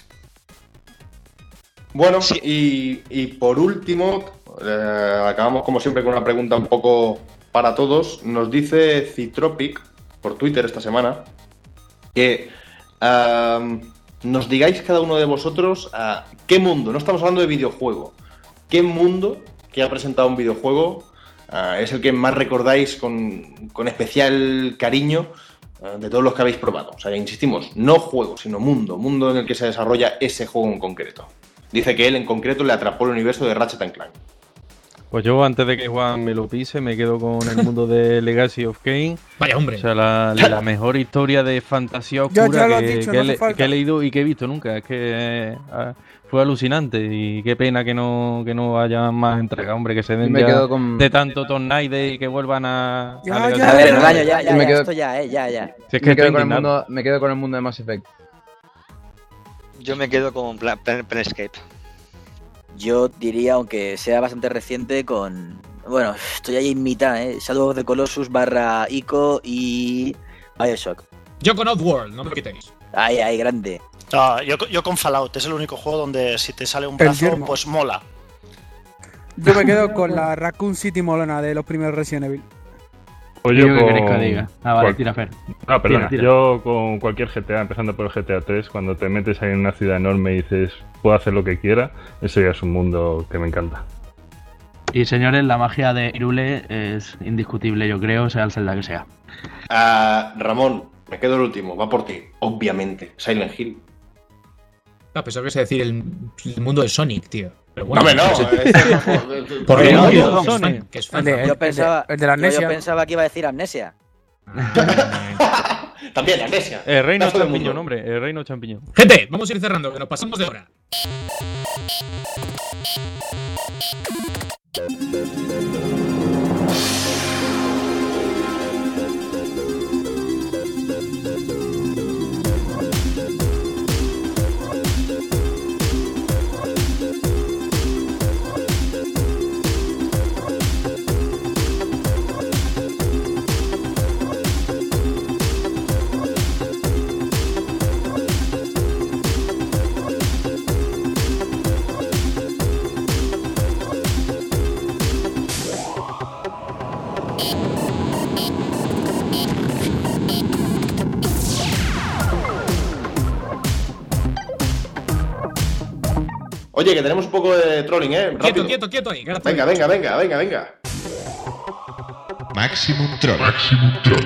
Bueno, sí. y, y por último, eh, acabamos como siempre con una pregunta un poco para todos. Nos dice Citropic por Twitter esta semana que uh, nos digáis cada uno de vosotros uh, qué mundo, no estamos hablando de videojuego, qué mundo que ha presentado un videojuego uh, es el que más recordáis con, con especial cariño eh, de todos los que habéis probado. O sea, insistimos, no juego, sino mundo, mundo en el que se desarrolla ese juego en concreto. Dice que él en concreto le atrapó el universo de Ratchet and Clank. Pues yo, antes de que Juan me lo pise, me quedo con el mundo de Legacy of Kain. Vaya hombre. O sea, la, la mejor historia de fantasía oscura Ya, ya lo has que, dicho, que no he, hace falta. que he leído y que he visto nunca. Es que eh, fue alucinante y qué pena que no, que no haya más entrega, hombre, que se den Me ya quedo con- de tanto Tomb Raider y que vuelvan a... Ya, a Legacy ya, A of ver, Kain. Regaño, ya, ya, Me ya, quedo- esto ya, eh, ya, ya. Si es que me, quedo estoy con el indignado. mundo, me quedo con el mundo de Mass Effect. Yo me quedo con Plan- Plan- Planescape. Yo diría, aunque sea bastante reciente, con... Bueno, estoy ahí en mitad, ¿eh? Shadow of the Colossus barra Ico y Bioshock. Yo con Oddworld, no me lo quitéis. Ahí, ahí, grande. Ah, yo, yo con Fallout, es el único juego donde si te sale un El brazo, yermo. pues mola. Yo me quedo con la Raccoon City molona de los primeros Resident Evil. Pues ¿Qué yo queréis que con... diga? Ah, vale, cual- tira, Fer. Ah, perdona. Tira, tira. Yo con cualquier G T A, empezando por el G T A tres, cuando te metes ahí en una ciudad enorme y dices, puedo hacer lo que quiera, eso ya es un mundo que me encanta. Y señores, la magia de Hyrule es indiscutible, yo creo, sea el Zelda que sea. Ah, Ramón, me quedo el último, va por ti. Obviamente, Silent Hill. Ah, pensaba que se decir el, el mundo de Sonic, tío. Pero No, bueno, hombre, no. pues, eh, eh, por eh, lo no, que no, es no. fan, que es fan. El de- Yo el de- pensaba, el de la yo- yo Amnesia. pensaba que iba a decir Amnesia. También, Amnesia. El reino Pedazo de champiñón, mundo. hombre, el reino champiñón. Gente, vamos a ir cerrando, que nos pasamos de hora. Oye, que tenemos un poco de trolling, ¿eh? Quieto, Rápido. quieto, quieto ahí. Gara, Venga, venga, venga, venga, venga. Maximum Troll. Maximum Troll.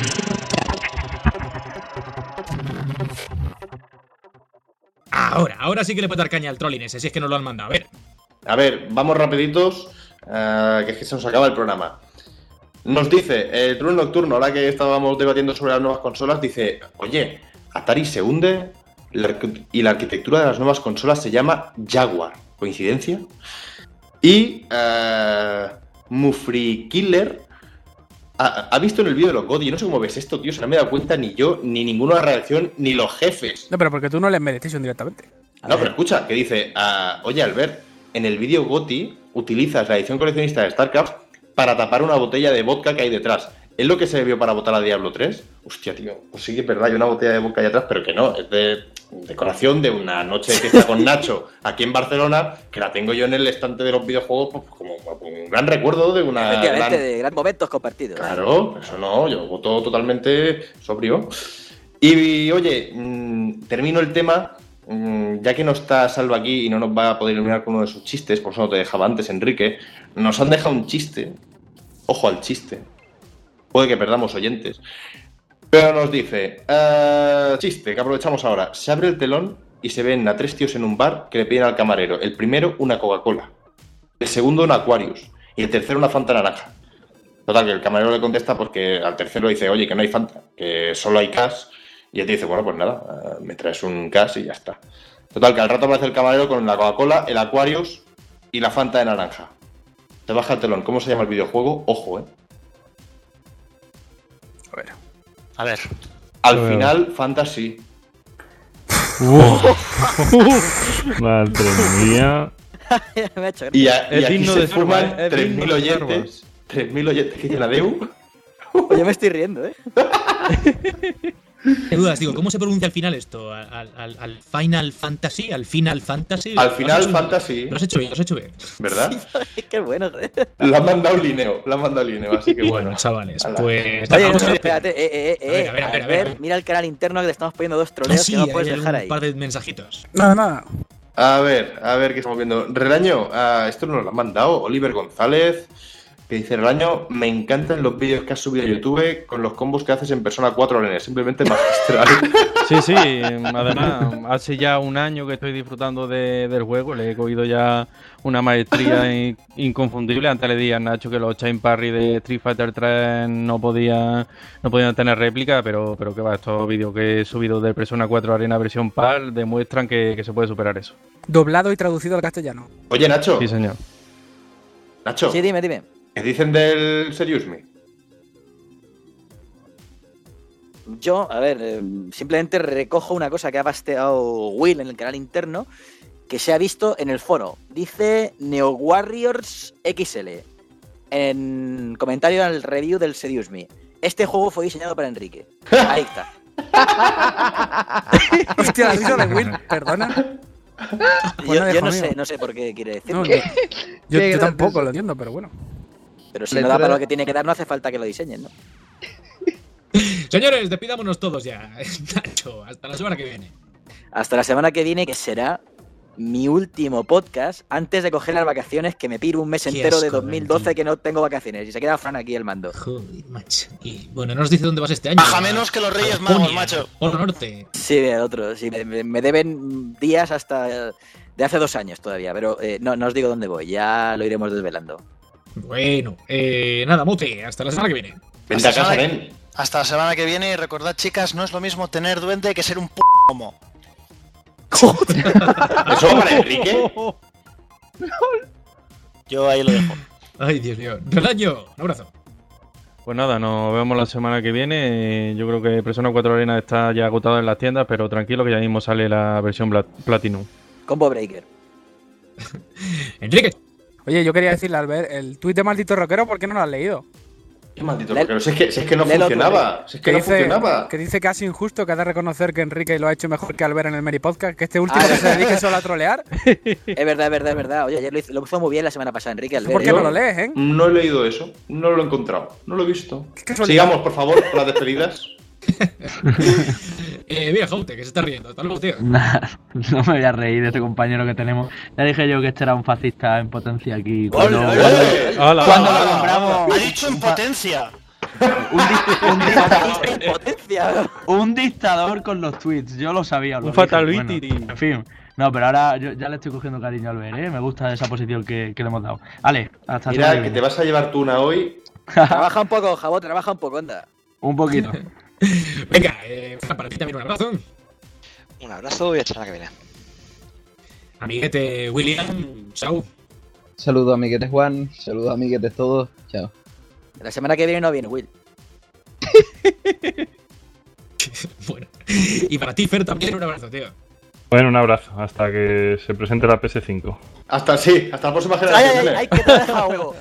Ahora, ahora sí que le puede dar caña al trolling ese, si es que nos lo han mandado. A ver. A ver, vamos rapiditos, eh, que es que se nos acaba el programa. Nos dice, el Troll Nocturno, ahora que estábamos debatiendo sobre las nuevas consolas, dice, oye, Atari se hunde la arqu- y la arquitectura de las nuevas consolas se llama Jaguar. ¿Coincidencia? Y eh, Mufri Killer ha, ha visto en el vídeo de los G O T Y. Yo no sé cómo ves esto, tío. Se no me he dado cuenta ni yo, ni ninguna reacción, ni los jefes. No, pero porque tú no lees Meditation directamente. No, pero escucha, que dice, ah, oye Albert, en el vídeo G O T Y utilizas la edición coleccionista de StarCraft para tapar una botella de vodka que hay detrás. ¿Es lo que se debió para votar a Diablo tres? Hostia, tío, pues sí que es verdad, hay una botella de vodka ahí atrás, pero que no, es de decoración de una noche de fiesta con Nacho aquí en Barcelona, que la tengo yo en el estante de los videojuegos pues, como, como un gran recuerdo de una Efectivamente, gran... de grandes momentos compartidos. Claro, eso no, yo voto totalmente sobrio. Y, oye, mmm, termino el tema, mmm, ya que no está Salva aquí y no nos va a poder iluminar con uno de sus chistes, por eso no te dejaba antes, Enrique, nos han dejado un chiste, ojo al chiste, puede que perdamos oyentes, pero nos dice, eh, chiste, que aprovechamos ahora, se abre el telón y se ven a tres tíos en un bar que le piden al camarero, el primero una Coca-Cola, el segundo un Aquarius y el tercero una Fanta naranja. Total, que el camarero le contesta porque al tercero dice, oye, que no hay Fanta, que solo hay Cash. Y él te dice, bueno, pues nada, me traes un Cash y ya está. Total, que al rato aparece el camarero con la Coca-Cola, el Aquarius y la Fanta de naranja. Te baja el telón. ¿Cómo se llama el videojuego? Ojo, ¿eh? A ver. A ver. Al Bueno. final, Fantasy. Madre mía. Me ha hecho Y, gracia. a- y Es aquí digno se de forman Sarva, ¿eh? Es tres digno mil de oyentes. tres mil oyentes que dicen adeu. Yo me estoy riendo, ¿eh? Qué dudas, digo, ¿cómo se pronuncia al final esto? ¿Al, al, al Final Fantasy? ¿Al Final Fantasy? Al ¿Lo has final, hecho- Fantasy. Lo has hecho bien, lo has hecho bien. ¿Verdad? Qué bueno, joder. Lo han mandado Lineo. Lo han mandado Lineo, así que bueno. Bueno, chavales, Ala. pues... Oye, vamos no, a ver. espérate, eh, eh, eh, A ver, a ver, a ver, a ver, a ver. mira el canal interno que le estamos poniendo dos Ah, troleos sí, que no puedes hay dejar un ahí. par de mensajitos. Nada, nada. A ver, a ver qué estamos viendo. Relaño, ah, esto nos lo han mandado Oliver González, que dice: Relaño, me encantan los vídeos que has subido a YouTube con los combos que haces en Persona cuatro Arena, simplemente magistral. Sí, sí, además, hace ya un año que estoy disfrutando de, del juego, le he cogido ya una maestría in, inconfundible. Antes le di a Nacho que los chain parry de Street Fighter tres no podían no podían tener réplica, pero, pero que va, estos vídeos que he subido de Persona cuatro Arena versión P A L demuestran que, que se puede superar eso. Doblado y traducido al castellano. Oye, Nacho. Sí, señor. Nacho. Sí, dime, dime. ¿Qué dicen del Serious Me? Yo, a ver, eh, simplemente recojo una cosa que ha pasteado Will en el canal interno, que se ha visto en el foro. Dice Neo Warriors X L en comentario al review del Serious Me. Este juego fue diseñado para Enrique. Ahí está. Hostia, la risa de Will, perdona. Yo, Bueno, yo no hijo sé, mío. no sé por qué quiere decir. No, yo, yo, yo tampoco lo entiendo, pero bueno. Pero si no da para lo que tiene que dar, no hace falta que lo diseñen, ¿no? Señores, despidámonos todos ya. Nacho, hasta la semana que viene. Hasta la semana que viene, que será mi último podcast antes de coger las vacaciones, que me piro un mes Qué entero de asco, dos mil doce que no tengo vacaciones. Y se queda Fran aquí el mando. Joder, macho. Y bueno, no nos dice dónde vas este año. Baja menos que los Reyes Magos, Japonia, macho. Polo Norte. Sí, el otro. Sí, me, me deben días hasta de hace dos años todavía, pero eh, no, no os digo dónde voy. Ya lo iremos desvelando. Bueno, eh, nada, Mute, hasta la semana que viene. Vente a casa, ven. Hasta la semana que viene y recordad, chicas, no es lo mismo tener duende que ser un p*** homo. ¿Eso va para Enrique? Yo ahí lo dejo. Ay, Dios mío. Relaño, un abrazo. Pues nada, nos vemos la semana que viene. Yo creo que Persona cuatro Arena está ya agotada en las tiendas, pero tranquilo que ya mismo sale la versión Plat- Platinum. Combo Breaker. Enrique. Oye, yo quería decirle al ver el tuit de Maldito Rockero, ¿por qué no lo has leído? Qué maldito rockero. Si es que, si es que no Léelo tú, funcionaba. Si es que Que no dice, funcionaba. que dice que ha sido injusto, que ha de reconocer que Enrique lo ha hecho mejor que Albert en el Mary Podcast, que este último que se dedique solo a trolear. Es verdad, es verdad, es verdad. Oye, ayer lo hizo, lo hizo muy bien la semana pasada, Enrique. Albert. ¿Por qué no lo lees, eh? No he leído eso. No lo he encontrado. No lo he visto. Qué casualidad. Sigamos, por favor, con las despedidas. Eh, mira, Jaute, que se está riendo. Hasta luego, tío. Nah, no me voy a reír de este compañero que tenemos. Ya dije yo que este era un fascista en potencia aquí. Cuando, ¡Ole, cuando- ole! ¡Hala! cuando lo nombramos. Ha dicho en potencia. Un, di- un dictador, Potencia. un dictador con los tweets, yo lo sabía. Lo Un dije, fatality. bueno, en fin, no, pero ahora yo ya le estoy cogiendo cariño al ver, ¿eh? Me gusta esa posición que, que le hemos dado. Ale, hasta la semana Mira, que viene. te vas a llevar tú una hoy. Trabaja un poco, Jabón, trabaja un poco, anda. Un poquito. Venga, eh, Fran, para ti también un abrazo. Un abrazo y hasta la semana que viene. Amiguete William, chao. Saludos amiguetes Juan, saludos amiguetes todos, chao. La semana que viene no viene Will. Bueno, y para ti, Fer, también un abrazo, tío. Bueno, un abrazo hasta que se presente la P S cinco. Hasta sí, hasta la próxima ¡Ay, generación. ay, nene. ay! ¿Qué te deja Hugo?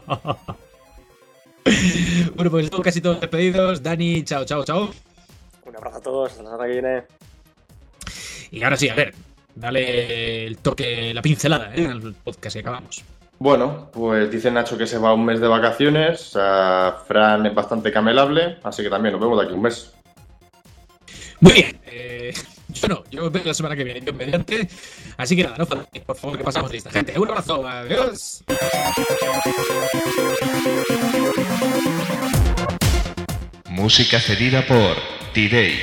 Bueno, pues estamos casi todos despedidos. Dani, chao, chao, chao. Un abrazo a todos, hasta la semana que viene. Y ahora sí, a ver, dale el toque, la pincelada, ¿eh? En el podcast que acabamos. Bueno, pues dice Nacho que se va un mes de vacaciones. A Fran es bastante camelable, así que también nos vemos de aquí un mes. Muy bien, eh, yo no, yo os veo la semana que viene, Dios mediante. Así que nada, no faltéis, por favor, que pasamos lista, gente. Un abrazo, adiós. Música cedida por T-Day.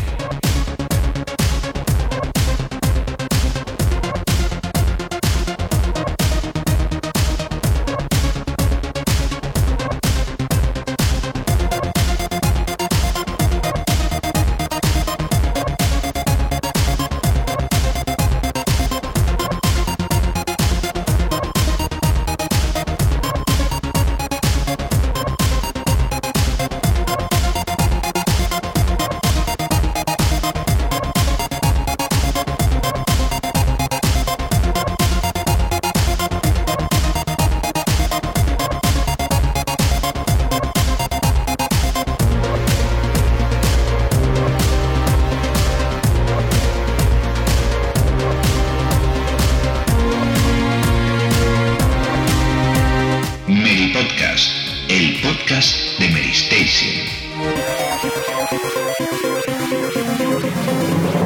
Mary Podcast, el podcast de Mary Station.